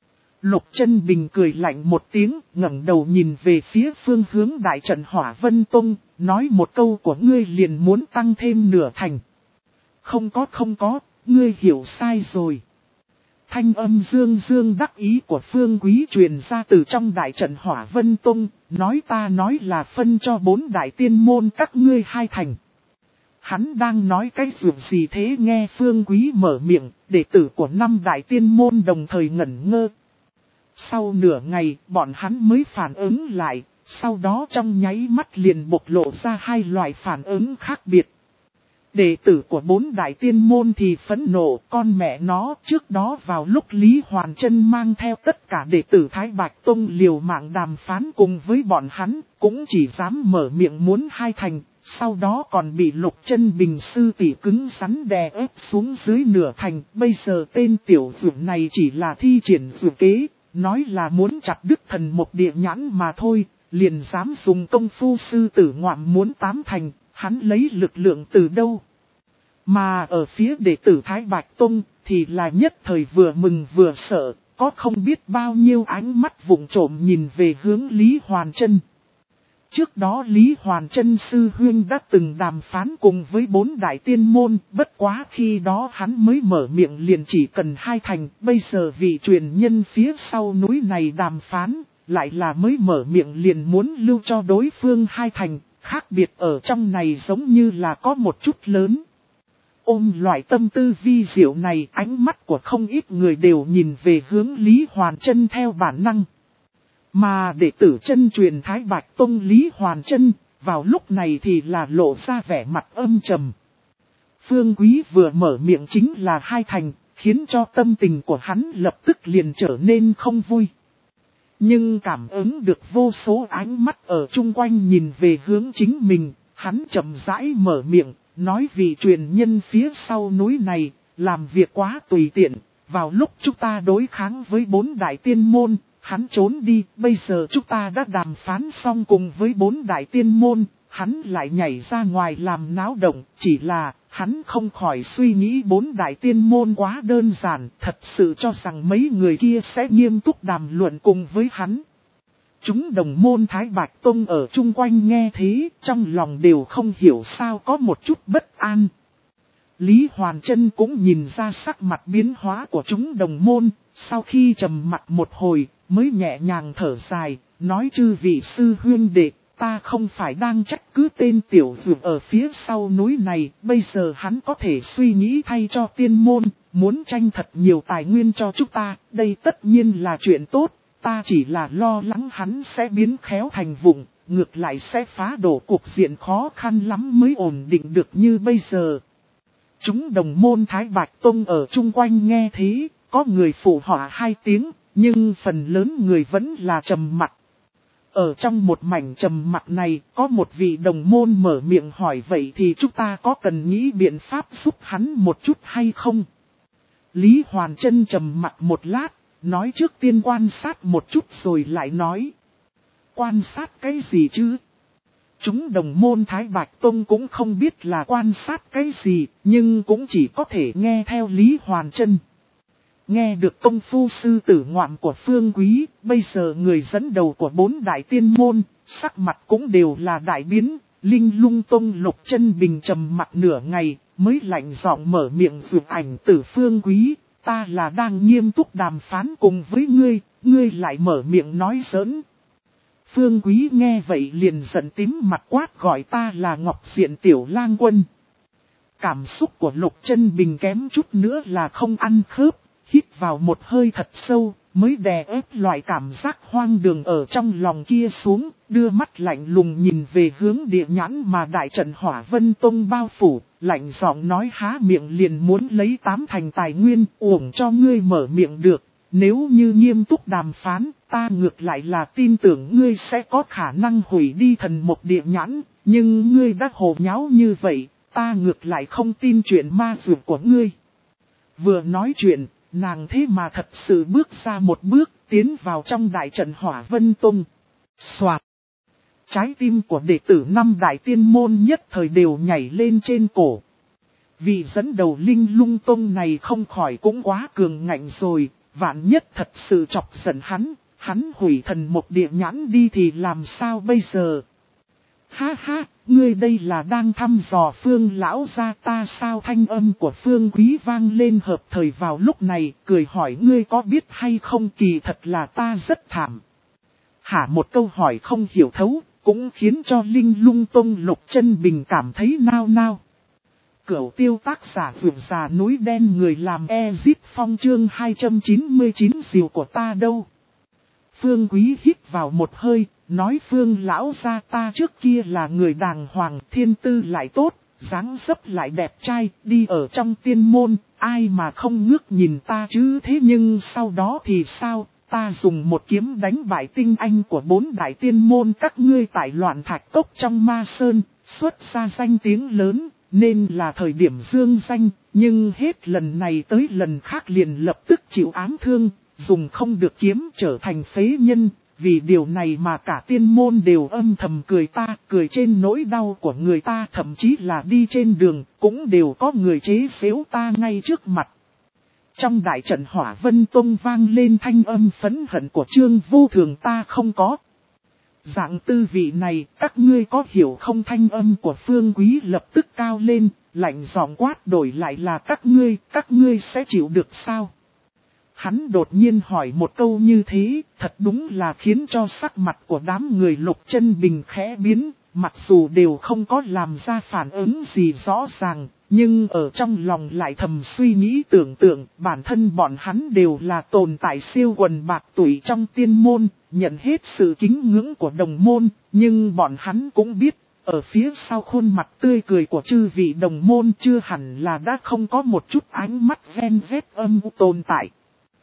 Lục Chân Bình cười lạnh một tiếng, ngẩng đầu nhìn về phía phương hướng đại trận Hỏa Vân Tông, nói một câu của ngươi liền muốn tăng thêm nửa thành. Không có không có, ngươi hiểu sai rồi. Thanh âm dương dương đắc ý của Phương Quý truyền ra từ trong đại trận Hỏa Vân Tông, nói ta nói là phân cho bốn đại tiên môn các ngươi hai thành. Hắn đang nói cái dù gì thế, nghe Phương Quý mở miệng, đệ tử của năm đại tiên môn đồng thời ngẩn ngơ. Sau nửa ngày, bọn hắn mới phản ứng lại, sau đó trong nháy mắt liền bộc lộ ra hai loại phản ứng khác biệt. Đệ tử của bốn đại tiên môn thì phẫn nộ, con mẹ nó, trước đó vào lúc Lý Hoàn Trân mang theo tất cả đệ tử Thái Bạch Tông liều mạng đàm phán cùng với bọn hắn, cũng chỉ dám mở miệng muốn hai thành, sau đó còn bị Lục Chân Bình sư tỷ cứng rắn đè ép xuống dưới nửa thành. Bây giờ tên tiểu dược này chỉ là thi triển dược kế, nói là muốn chặt đứt thần một địa nhãn mà thôi, liền dám dùng công phu sư tử ngoạm muốn tám thành. Hắn lấy lực lượng từ đâu? Mà ở phía đệ tử Thái Bạch Tông thì là nhất thời vừa mừng vừa sợ, có không biết bao nhiêu ánh mắt vụng trộm nhìn về hướng Lý Hoàn Trân. Trước đó Lý Hoàn Trân sư huynh đã từng đàm phán cùng với bốn đại tiên môn, bất quá khi đó hắn mới mở miệng liền chỉ cần hai thành, bây giờ vị truyền nhân phía sau núi này đàm phán, lại là mới mở miệng liền muốn lưu cho đối phương hai thành. Khác biệt ở trong này giống như là có một chút lớn. Ôm loại tâm tư vi diệu này, ánh mắt của không ít người đều nhìn về hướng Lý Hoàn Trân theo bản năng. Mà đệ tử chân truyền Thái Bạch Tông Lý Hoàn Trân, vào lúc này thì là lộ ra vẻ mặt âm trầm. Phương Quý vừa mở miệng chính là hai thành, khiến cho tâm tình của hắn lập tức liền trở nên không vui. Nhưng cảm ứng được vô số ánh mắt ở chung quanh nhìn về hướng chính mình, hắn chậm rãi mở miệng, nói vị truyền nhân phía sau núi này, làm việc quá tùy tiện, vào lúc chúng ta đối kháng với bốn đại tiên môn, hắn trốn đi, bây giờ chúng ta đã đàm phán xong cùng với bốn đại tiên môn, hắn lại nhảy ra ngoài làm náo động, chỉ là, hắn không khỏi suy nghĩ bốn đại tiên môn quá đơn giản, thật sự cho rằng mấy người kia sẽ nghiêm túc đàm luận cùng với hắn. Chúng đồng môn Thái Bạch Tông ở chung quanh nghe thế, trong lòng đều không hiểu sao có một chút bất an. Lý Hoàn Trân cũng nhìn ra sắc mặt biến hóa của chúng đồng môn, sau khi trầm mặt một hồi, mới nhẹ nhàng thở dài, nói chư vị sư huynh đệ, ta không phải đang trách cứ tên tiểu dược ở phía sau núi này, bây giờ hắn có thể suy nghĩ thay cho tiên môn, muốn tranh thật nhiều tài nguyên cho chúng ta, đây tất nhiên là chuyện tốt, ta chỉ là lo lắng hắn sẽ biến khéo thành vụng, ngược lại sẽ phá đổ cuộc diện khó khăn lắm mới ổn định được như bây giờ. Chúng đồng môn Thái Bạch Tông ở chung quanh nghe thế, có người phụ họa hai tiếng, nhưng phần lớn người vẫn là trầm mặc. Ở trong một mảnh trầm mặc này, có một vị đồng môn mở miệng hỏi vậy thì chúng ta có cần nghĩ biện pháp giúp hắn một chút hay không? Lý Hoàn Trân trầm mặc một lát, nói trước tiên quan sát một chút rồi lại nói. Quan sát cái gì chứ? Chúng đồng môn Thái Bạch Tông cũng không biết là quan sát cái gì, nhưng cũng chỉ có thể nghe theo Lý Hoàn Trân. Nghe được công phu sư tử ngoạm của Phương Quý, bây giờ người dẫn đầu của bốn đại tiên môn, sắc mặt cũng đều là đại biến, Linh Lung Tông Lục Chân Bình trầm mặt nửa ngày, mới lạnh giọng mở miệng dược ảnh tử Phương Quý, ta là đang nghiêm túc đàm phán cùng với ngươi, ngươi lại mở miệng nói giỡn. Phương Quý nghe vậy liền giận tím mặt quát gọi ta là Ngọc Diện Tiểu Lang Quân. Cảm xúc của Lục Chân Bình kém chút nữa là không ăn khớp. Hít vào một hơi thật sâu, mới đè ép loại cảm giác hoang đường ở trong lòng kia xuống, đưa mắt lạnh lùng nhìn về hướng địa nhãn mà đại trận Hỏa Vân Tông bao phủ, lạnh giọng nói há miệng liền muốn lấy tám thành tài nguyên, uổng cho ngươi mở miệng được, nếu như nghiêm túc đàm phán, ta ngược lại là tin tưởng ngươi sẽ có khả năng hủy đi thần một địa nhãn, nhưng ngươi đã hồ nháo như vậy, ta ngược lại không tin chuyện ma dược của ngươi. Vừa nói chuyện, nàng thế mà thật sự bước ra một bước, tiến vào trong đại trận Hỏa Vân Tông. Soạt! Trái tim của đệ tử năm đại tiên môn nhất thời đều nhảy lên trên cổ. Vị dẫn đầu Linh Lung Tông này không khỏi cũng quá cường ngạnh rồi, vạn nhất thật sự chọc giận hắn, hắn hủy thần một địa nhãn đi thì làm sao bây giờ? Ha ha, ngươi đây là đang thăm dò Phương lão gia ta sao? Thanh âm của Phương Quý vang lên hợp thời vào lúc này, cười hỏi ngươi có biết hay không, kỳ thật là ta rất thảm. Hả, một câu hỏi không hiểu thấu, cũng khiến cho Linh Lung Tông Lục Chân Bình cảm thấy nao nao. Cửu tiêu tác giả vượt già núi đen người làm Ezip Phong chương hai trăm chín mươi chín diều của ta đâu. Phương Quý hít vào một hơi, nói Phương lão gia ta trước kia là người đàng hoàng, thiên tư lại tốt, dáng dấp lại đẹp trai, đi ở trong tiên môn, ai mà không ngước nhìn ta chứ. Thế nhưng sau đó thì sao, ta dùng một kiếm đánh bại tinh anh của bốn đại tiên môn các ngươi tại Loạn Thạch Cốc trong Ma Sơn, xuất ra danh tiếng lớn, nên là thời điểm dương danh, nhưng hết lần này tới lần khác liền lập tức chịu ám thương, dùng không được kiếm trở thành phế nhân. Vì điều này mà cả tiên môn đều âm thầm cười ta, cười trên nỗi đau của người ta, thậm chí là đi trên đường, cũng đều có người chế giễu ta ngay trước mặt. Trong đại trận Hỏa Vân Tông vang lên thanh âm phẫn hận của Trương Vô Thường, ta không có. Dạng tư vị này, các ngươi có hiểu không? Thanh âm của Phương Quý lập tức cao lên, lạnh giọng quát, đổi lại là các ngươi, các ngươi sẽ chịu được sao? Hắn đột nhiên hỏi một câu như thế, thật đúng là khiến cho sắc mặt của đám người Lục Chân Bình khẽ biến, mặc dù đều không có làm ra phản ứng gì rõ ràng, nhưng ở trong lòng lại thầm suy nghĩ tưởng tượng, bản thân bọn hắn đều là tồn tại siêu quần bạc tụy trong tiên môn, nhận hết sự kính ngưỡng của đồng môn, nhưng bọn hắn cũng biết, ở phía sau khuôn mặt tươi cười của chư vị đồng môn chưa hẳn là đã không có một chút ánh mắt ven vét âm u tồn tại.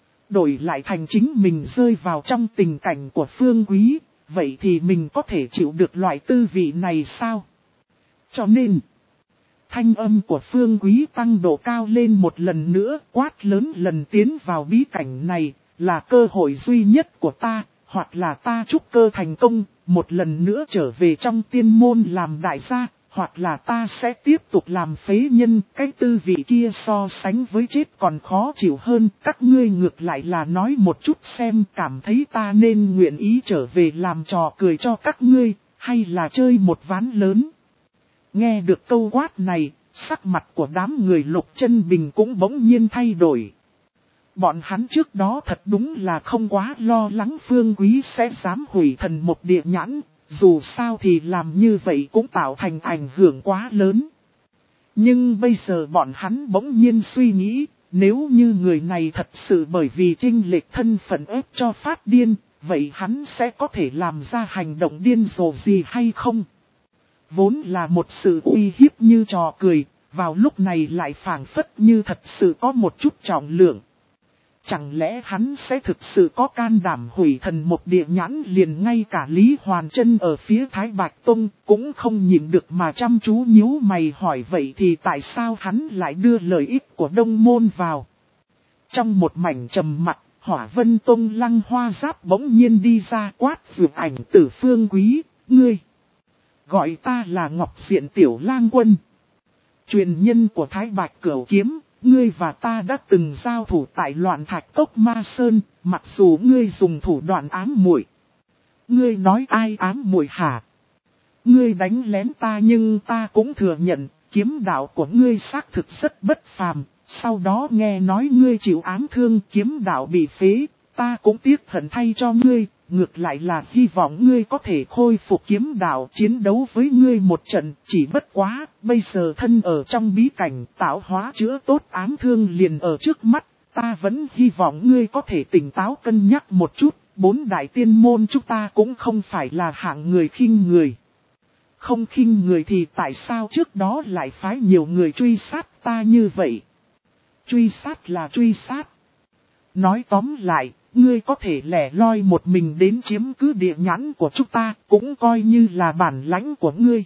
Đổi lại thành chính mình rơi vào trong tình cảnh của Phương Quý, vậy thì mình có thể chịu được loại tư vị này sao? Cho nên, thanh âm của Phương Quý tăng độ cao lên một lần nữa, quát lớn, lần tiến vào bí cảnh này, là cơ hội duy nhất của ta, hoặc là ta trúc cơ thành công, một lần nữa trở về trong tiên môn làm đại gia, hoặc là ta sẽ tiếp tục làm phế nhân. Cái tư vị kia so sánh với chết còn khó chịu hơn, các ngươi ngược lại là nói một chút xem, cảm thấy ta nên nguyện ý trở về làm trò cười cho các ngươi, hay là chơi một ván lớn. Nghe được câu quát này, sắc mặt của đám người Lục Chân Bình cũng bỗng nhiên thay đổi. Bọn hắn trước đó thật đúng là không quá lo lắng Phương Quý sẽ dám hủy thần một địa nhãn, dù sao thì làm như vậy cũng tạo thành ảnh hưởng quá lớn. Nhưng bây giờ bọn hắn bỗng nhiên suy nghĩ, nếu như người này thật sự bởi vì chênh lệch thân phận ép cho phát điên, vậy hắn sẽ có thể làm ra hành động điên rồ gì hay không? Vốn là một sự uy hiếp như trò cười, vào lúc này lại phảng phất như thật sự có một chút trọng lượng. Chẳng lẽ hắn sẽ thực sự có can đảm hủy thần một địa nhãn? Liền ngay cả Lý Hoàn Trân ở phía Thái Bạch Tông cũng không nhịn được mà chăm chú nhíu mày hỏi, vậy thì tại sao hắn lại đưa lợi ích của Đông Môn vào? Trong một mảnh trầm mặc, Hỏa Vân Tông Lăng Hoa Giáp bỗng nhiên đi ra quát vượt ảnh tử Phương Quý, ngươi. Gọi ta là Ngọc Diện Tiểu Lang Quân. Truyền nhân của Thái Bạch Cửu Kiếm. Ngươi và ta đã từng giao thủ tại Loạn Thạch Cốc Ma Sơn, mặc dù ngươi dùng thủ đoạn ám muội. Ngươi nói ai ám muội hả? Ngươi đánh lén ta nhưng ta cũng thừa nhận, kiếm đạo của ngươi xác thực rất bất phàm. Sau đó nghe nói ngươi chịu ám thương, kiếm đạo bị phế, ta cũng tiếc hận thay cho ngươi. Ngược lại là hy vọng ngươi có thể khôi phục kiếm đạo, chiến đấu với ngươi một trận. Chỉ bất quá, bây giờ thân ở trong bí cảnh, tạo hóa chữa tốt ám thương liền ở trước mắt. Ta vẫn hy vọng ngươi có thể tỉnh táo cân nhắc một chút. Bốn đại tiên môn chúng ta cũng không phải là hạng người khinh người. Không khinh người thì tại sao trước đó lại phái nhiều người truy sát ta như vậy? Truy sát là truy sát. Nói tóm lại, ngươi có thể lẻ loi một mình đến chiếm cứ địa nhãn của chúng ta, cũng coi như là bản lãnh của ngươi.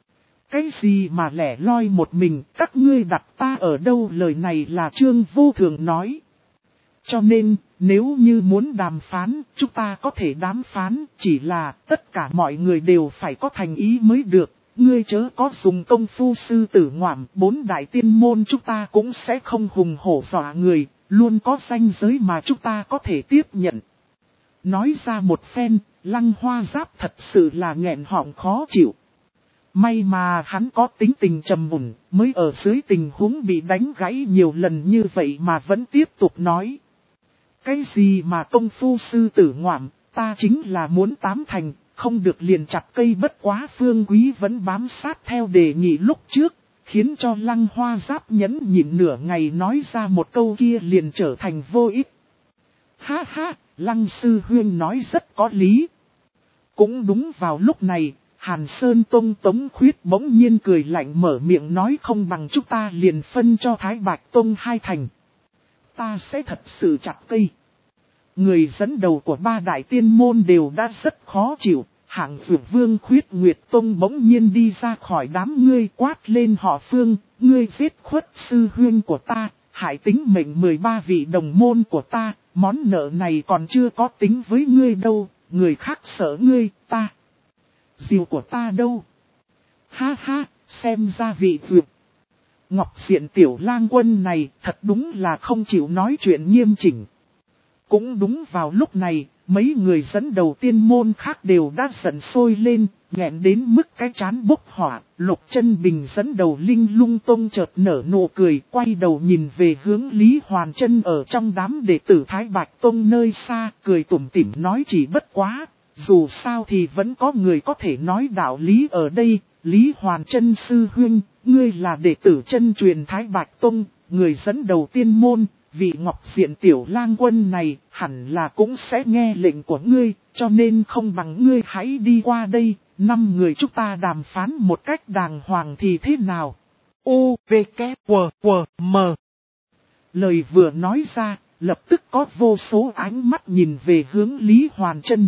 Cái gì mà lẻ loi một mình, các ngươi đặt ta ở đâu? Lời này là Trương Vô Thường nói. Cho nên, nếu như muốn đàm phán, chúng ta có thể đàm phán, chỉ là tất cả mọi người đều phải có thành ý mới được. Ngươi chớ có dùng công phu sư tử ngoạm, bốn đại tiên môn chúng ta cũng sẽ không hùng hổ dọa người. Luôn có ranh giới mà chúng ta có thể tiếp nhận. Nói ra một phen, Lăng Hoa Giáp thật sự là nghẹn họng khó chịu. May mà hắn có tính tình trầm mùn, mới ở dưới tình huống bị đánh gãy nhiều lần như vậy mà vẫn tiếp tục nói. Cái gì mà công phu sư tử ngoạm, ta chính là muốn tám thành, không được liền chặt cây bất quá. Phương Quý vẫn bám sát theo đề nghị lúc trước, khiến cho Lăng Hoa Giáp nhẫn nhịn nửa ngày nói ra một câu kia liền trở thành vô ích. Ha ha, Lăng sư huynh nói rất có lý. Cũng đúng vào lúc này, Hàn Sơn Tông Tống Khuyết bỗng nhiên cười lạnh mở miệng nói không bằng chúng ta liền phân cho Thái Bạch Tông hai thành. Ta sẽ thật sự chặt cây. Người dẫn đầu của ba đại tiên môn đều đã rất khó chịu. Hạng Dược Vương Khuyết Nguyệt Tông bỗng nhiên đi ra khỏi đám ngươi quát lên họ Phương. Ngươi giết khuất sư huynh của ta, hại tính mệnh mười ba vị đồng môn của ta. Món nợ này còn chưa có tính với ngươi đâu, người khác sợ ngươi, ta. Diều của ta đâu? Ha ha, xem ra vị Dược. Ngọc Diện tiểu lang quân này thật đúng là không chịu nói chuyện nghiêm chỉnh. Cũng đúng vào lúc này, mấy người dẫn đầu tiên môn khác đều đã giận sôi lên, nghẹn đến mức cái chán bốc hỏa. Lục Chân Bình dẫn đầu Linh Lung Tông chợt nở nụ cười, quay đầu nhìn về hướng Lý Hoàn Chân ở trong đám đệ tử Thái Bạch Tông nơi xa, cười tủm tỉm nói chỉ bất quá. Dù sao thì vẫn có người có thể nói đạo lý ở đây. Lý Hoàn Chân sư huynh, ngươi là đệ tử chân truyền Thái Bạch Tông, người dẫn đầu tiên môn. Vị Ngọc Diện tiểu lang quân này hẳn là cũng sẽ nghe lệnh của ngươi, cho nên không bằng ngươi hãy đi qua đây, năm người chúng ta đàm phán một cách đàng hoàng thì thế nào? U, V, K, W, W, M. Lời vừa nói ra, lập tức có vô số ánh mắt nhìn về hướng Lý Hoàn Chân.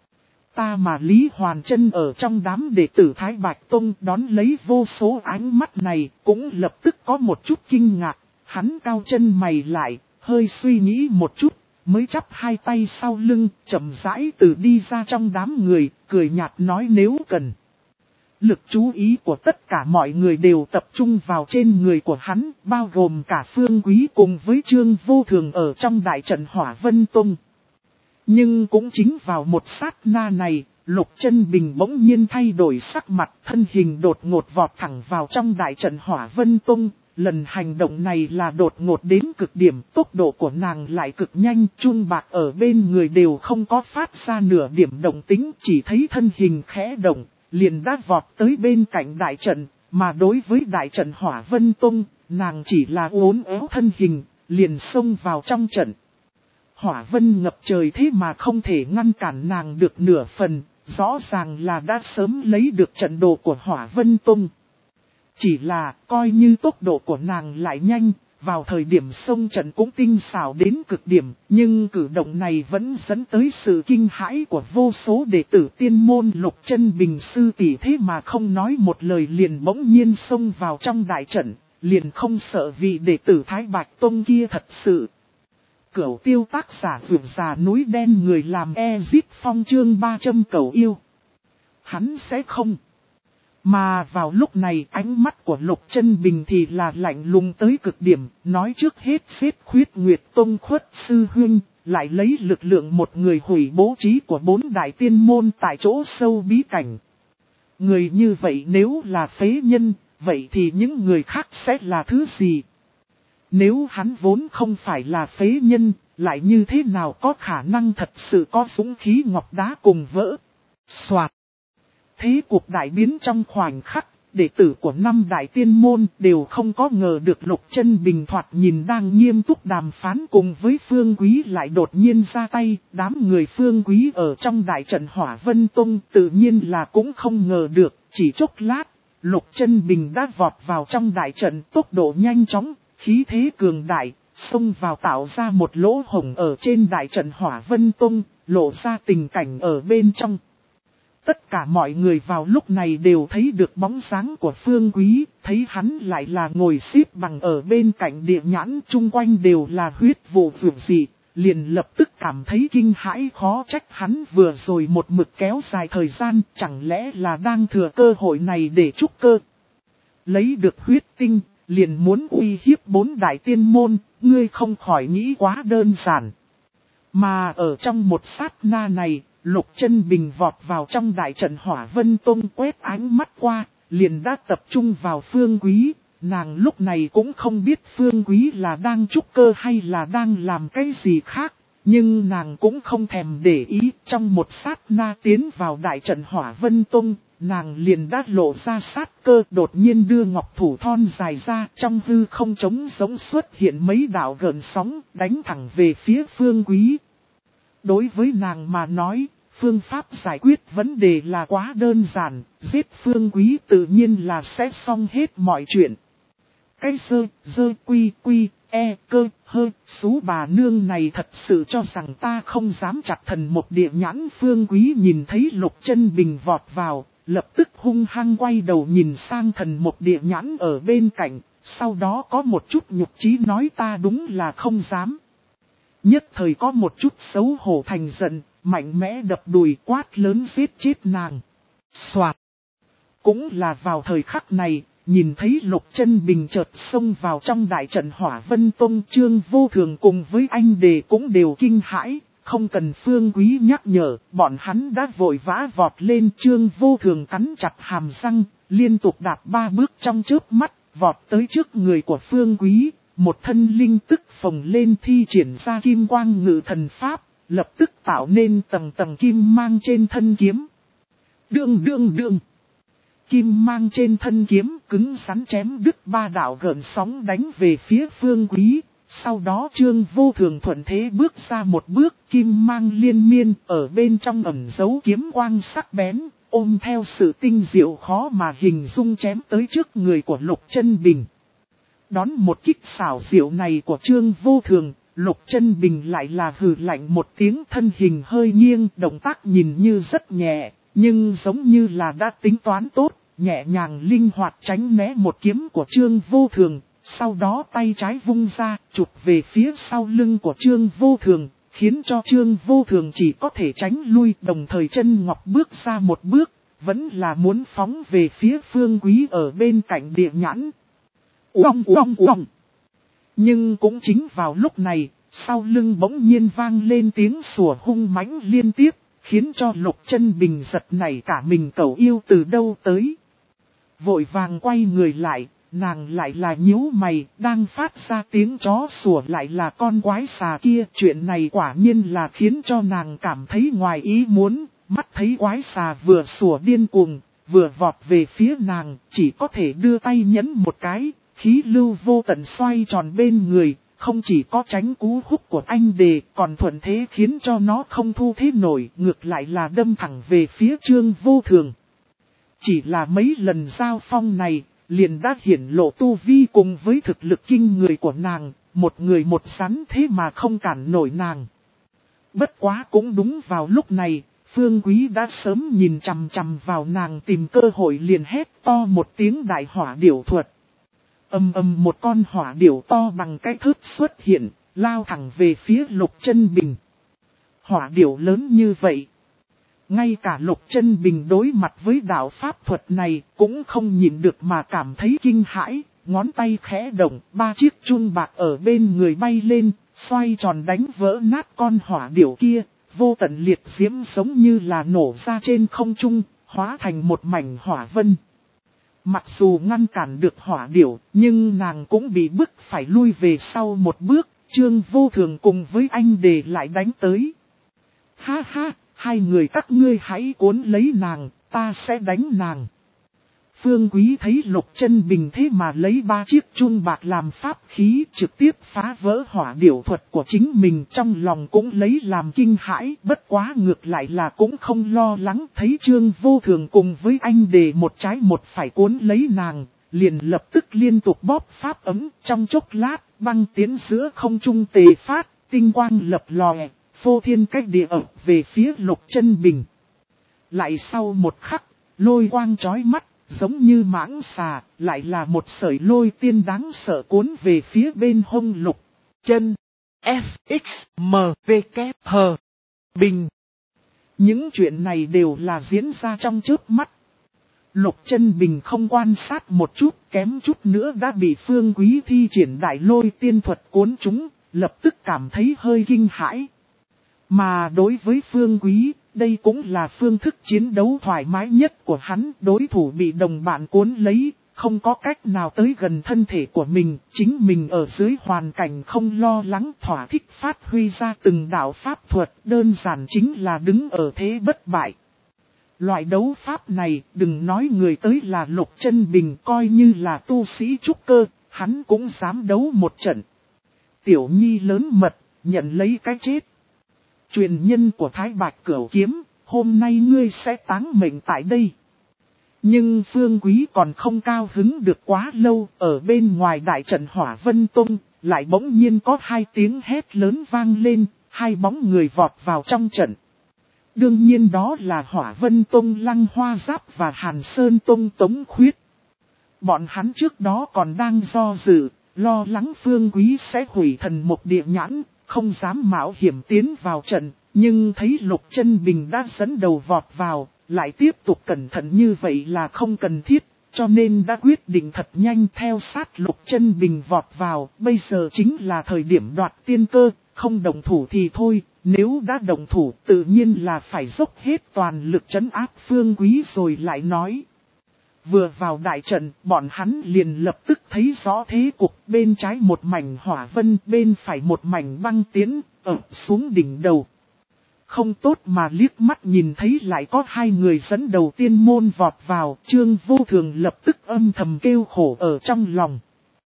Ta mà Lý Hoàn Chân ở trong đám đệ tử Thái Bạch Tông đón lấy vô số ánh mắt này, cũng lập tức có một chút kinh ngạc. Hắn cao chân mày lại, hơi suy nghĩ một chút, mới chắp hai tay sau lưng, chậm rãi từ đi ra trong đám người, cười nhạt nói nếu cần. Lực chú ý của tất cả mọi người đều tập trung vào trên người của hắn, bao gồm cả Phương Quý cùng với Trương Vô Thường ở trong đại trận Hỏa Vân Tông. Nhưng cũng chính vào một sát na này, Lục Chân Bình bỗng nhiên thay đổi sắc mặt, thân hình đột ngột vọt thẳng vào trong đại trận Hỏa Vân Tông. Lần hành động này là đột ngột đến cực điểm, tốc độ của nàng lại cực nhanh, chun bạc ở bên người đều không có phát ra nửa điểm động tính, chỉ thấy thân hình khẽ động, liền đã vọt tới bên cạnh đại trận, mà đối với đại trận Hỏa Vân Tông, nàng chỉ là uốn éo thân hình, liền xông vào trong trận. Hỏa vân ngập trời thế mà không thể ngăn cản nàng được nửa phần, rõ ràng là đã sớm lấy được trận đồ của Hỏa Vân Tông. Chỉ là, coi như tốc độ của nàng lại nhanh, vào thời điểm xông trận cũng tinh xảo đến cực điểm, nhưng cử động này vẫn dẫn tới sự kinh hãi của vô số đệ tử tiên môn. Lục Chân Bình sư tỷ thế mà không nói một lời liền bỗng nhiên xông vào trong đại trận, liền không sợ vị đệ tử Thái Bạch Tông kia thật sự. Cửu Tiêu tác giả vượt già núi đen người làm Ezit Phong chương ba trăm cầu yêu. Hắn sẽ không. Mà vào lúc này ánh mắt của Lục Chân Bình thì là lạnh lùng tới cực điểm, nói trước hết xếp Khuyết Nguyệt Tông Khuất sư huynh, lại lấy lực lượng một người hủy bố trí của bốn đại tiên môn tại chỗ sâu bí cảnh. Người như vậy nếu là phế nhân, vậy thì những người khác sẽ là thứ gì? Nếu hắn vốn không phải là phế nhân, lại như thế nào có khả năng thật sự có dũng khí ngọc đá cùng vỡ? Soạt. Thế cuộc đại biến trong khoảnh khắc, đệ tử của năm đại tiên môn đều không có ngờ được Lục Chân Bình thoạt nhìn đang nghiêm túc đàm phán cùng với Phương Quý lại đột nhiên ra tay. Đám người Phương Quý ở trong đại trận Hỏa Vân Tông tự nhiên là cũng không ngờ được, chỉ chốc lát, Lục Chân Bình đã vọt vào trong đại trận tốc độ nhanh chóng, khí thế cường đại, xông vào tạo ra một lỗ hổng ở trên đại trận Hỏa Vân Tông, lộ ra tình cảnh ở bên trong. Tất cả mọi người vào lúc này đều thấy được bóng dáng của Phương Quý, thấy hắn lại là ngồi xếp bằng ở bên cạnh địa nhãn, chung quanh đều là huyết vụ vượt dị, liền lập tức cảm thấy kinh hãi, khó trách hắn vừa rồi một mực kéo dài thời gian, chẳng lẽ là đang thừa cơ hội này để trúc cơ. Lấy được huyết tinh, liền muốn uy hiếp bốn đại tiên môn, ngươi không khỏi nghĩ quá đơn giản. Mà ở trong một sát na này, Lục Chân Bình vọt vào trong đại trận Hỏa Vân Tông quét ánh mắt qua, liền đã tập trung vào Phương Quý. Nàng lúc này cũng không biết Phương Quý là đang trúc cơ hay là đang làm cái gì khác. Nhưng nàng cũng không thèm để ý, trong một sát na tiến vào đại trận Hỏa Vân Tông, nàng liền đã lộ ra sát cơ, đột nhiên đưa ngọc thủ thon dài ra, trong hư không trống giống xuất hiện mấy đạo gợn sóng, đánh thẳng về phía Phương Quý. Đối với nàng mà nói, phương pháp giải quyết vấn đề là quá đơn giản, giết Phương Quý tự nhiên là sẽ xong hết mọi chuyện. Cái sơ, dơ quy quy, e cơ, hơ, xú bà nương này thật sự cho rằng ta không dám chặt thần một địa nhãn. Phương Quý nhìn thấy Lục Chân Bình vọt vào, lập tức hung hăng quay đầu nhìn sang thần một địa nhãn ở bên cạnh, sau đó có một chút nhục chí nói ta đúng là không dám. Nhất thời có một chút xấu hổ thành giận, mạnh mẽ đập đùi quát lớn giết chết nàng. Soạt! Cũng là vào thời khắc này, nhìn thấy Lục Chân Bình chợt xông vào trong đại trận Hỏa Vân Tông, Trương Vô Thường cùng với anh Đề cũng đều kinh hãi, không cần Phương Quý nhắc nhở, bọn hắn đã vội vã vọt lên. Trương Vô Thường cắn chặt hàm răng, liên tục đạp ba bước trong chớp mắt, vọt tới trước người của Phương Quý, một thân linh tức phồng lên thi triển ra kim quang ngự thần pháp, lập tức tạo nên tầng tầng kim mang trên thân kiếm. Đương đương đương! Kim mang trên thân kiếm cứng rắn chém đứt ba đạo gợn sóng đánh về phía Phương Quý. Sau đó Trương Vô Thường thuận thế bước ra một bước, kim mang liên miên ở bên trong ẩn giấu kiếm quang sắc bén, ôm theo sự tinh diệu khó mà hình dung chém tới trước người của Lục Chân Bình. Đón một kích xảo diệu này của Trương Vô Thường, Lục Chân Bình lại là hừ lạnh một tiếng, thân hình hơi nghiêng, động tác nhìn như rất nhẹ, nhưng giống như là đã tính toán tốt, nhẹ nhàng linh hoạt tránh né một kiếm của Trương Vô Thường, sau đó tay trái vung ra, chụp về phía sau lưng của Trương Vô Thường, khiến cho Trương Vô Thường chỉ có thể tránh lui, đồng thời chân ngọc bước ra một bước, vẫn là muốn phóng về phía Phương Quý ở bên cạnh địa nhãn. Uông uông uông! Nhưng cũng chính vào lúc này, sau lưng bỗng nhiên vang lên tiếng sủa hung mãnh liên tiếp, khiến cho Lục Chân Bình giật nảy cả mình, cẩu yêu từ đâu tới. Vội vàng quay người lại, nàng lại là nhíu mày, đang phát ra tiếng chó sủa lại là con quái xà kia. Chuyện này quả nhiên là khiến cho nàng cảm thấy ngoài ý muốn, mắt thấy quái xà vừa sủa điên cuồng, vừa vọt về phía nàng, chỉ có thể đưa tay nhấn một cái, khí lưu vô tận xoay tròn bên người, không chỉ có tránh cú húc của anh Đề, còn thuận thế khiến cho nó không thu thế nổi, ngược lại là đâm thẳng về phía Trương Vô Thường. Chỉ là mấy lần giao phong này, liền đã hiển lộ tu vi cùng với thực lực kinh người của nàng, một người một rắn thế mà không cản nổi nàng. Bất quá cũng đúng vào lúc này, Phương Quý đã sớm nhìn chằm chằm vào nàng, tìm cơ hội liền hét to một tiếng đại hỏa điểu thuật. Âm âm một con hỏa điểu to bằng cái thớt xuất hiện, lao thẳng về phía Lục Chân Bình. Hỏa điểu lớn như vậy, ngay cả Lục Chân Bình đối mặt với đạo pháp thuật này cũng không nhịn được mà cảm thấy kinh hãi, ngón tay khẽ động, ba chiếc chun bạc ở bên người bay lên, xoay tròn đánh vỡ nát con hỏa điểu kia, vô tận liệt diễm giống như là nổ ra trên không trung, hóa thành một mảnh hỏa vân. Mặc dù ngăn cản được hỏa điểu, nhưng nàng cũng bị bức phải lui về sau một bước, Trương Vô Thường cùng với anh Đề lại đánh tới. Ha ha, hai người các ngươi hãy cuốn lấy nàng, ta sẽ đánh nàng. Phương Quý thấy Lục Chân Bình thế mà lấy ba chiếc chun bạc làm pháp khí, trực tiếp phá vỡ hỏa điểu thuật của chính mình, trong lòng cũng lấy làm kinh hãi, bất quá ngược lại là cũng không lo lắng, thấy Trương Vô Thường cùng với anh Đề một trái một phải cuốn lấy nàng, liền lập tức liên tục bóp pháp ấm, trong chốc lát, băng tiến giữa không trung tề phát, tinh quang lập lòe, phô thiên cách địa ập về phía Lục Chân Bình. Lại sau một khắc, lôi quang chói mắt, giống như mãng xà, lại là một sợi lôi tiên đáng sợ cuốn về phía bên hông Lục Chân. F, X, M, V, K, H, Bình. Những chuyện này đều là diễn ra trong chớp mắt. Lục Chân Bình không quan sát một chút, kém chút nữa đã bị Phương Quý thi triển đại lôi tiên thuật cuốn chúng, lập tức cảm thấy hơi kinh hãi. Mà đối với Phương Quý, Đây cũng là phương thức chiến đấu thoải mái nhất của hắn, đối thủ bị đồng bạn cuốn lấy, không có cách nào tới gần thân thể của mình, chính mình ở dưới hoàn cảnh không lo lắng thỏa thích phát huy ra từng đạo pháp thuật, đơn giản chính là đứng ở thế bất bại. Loại đấu pháp này, đừng nói người tới là Lục Chân Bình, coi như là tu sĩ trúc cơ, hắn cũng dám đấu một trận. Tiểu Nhi lớn mật, nhận lấy cái chết. Truyền nhân của Thái Bạch Cửu Kiếm, hôm nay ngươi sẽ táng mệnh tại đây. Nhưng Phương Quý còn không cao hứng được quá lâu, ở bên ngoài đại trận Hỏa Vân Tông, lại bỗng nhiên có hai tiếng hét lớn vang lên, hai bóng người vọt vào trong trận. Đương nhiên đó là Hỏa Vân Tông Lăng Hoa Giáp và Hàn Sơn Tông Tống Khuyết. Bọn hắn trước đó còn đang do dự, lo lắng Phương Quý sẽ hủy thần một địa nhãn, không dám mạo hiểm tiến vào trận, nhưng thấy Lục Chân Bình đã dẫn đầu vọt vào, lại tiếp tục cẩn thận như vậy là không cần thiết, cho nên đã quyết định thật nhanh theo sát Lục Chân Bình vọt vào, bây giờ chính là thời điểm đoạt tiên cơ, không động thủ thì thôi, nếu đã động thủ tự nhiên là phải dốc hết toàn lực trấn áp Phương Quý rồi lại nói. Vừa vào đại trận, bọn hắn liền lập tức thấy rõ thế cục, bên trái một mảnh hỏa vân, bên phải một mảnh băng tiến, ập xuống đỉnh đầu. Không tốt mà liếc mắt nhìn thấy lại có hai người dẫn đầu tiên môn vọt vào, Trương Vô Thường lập tức âm thầm kêu khổ ở trong lòng.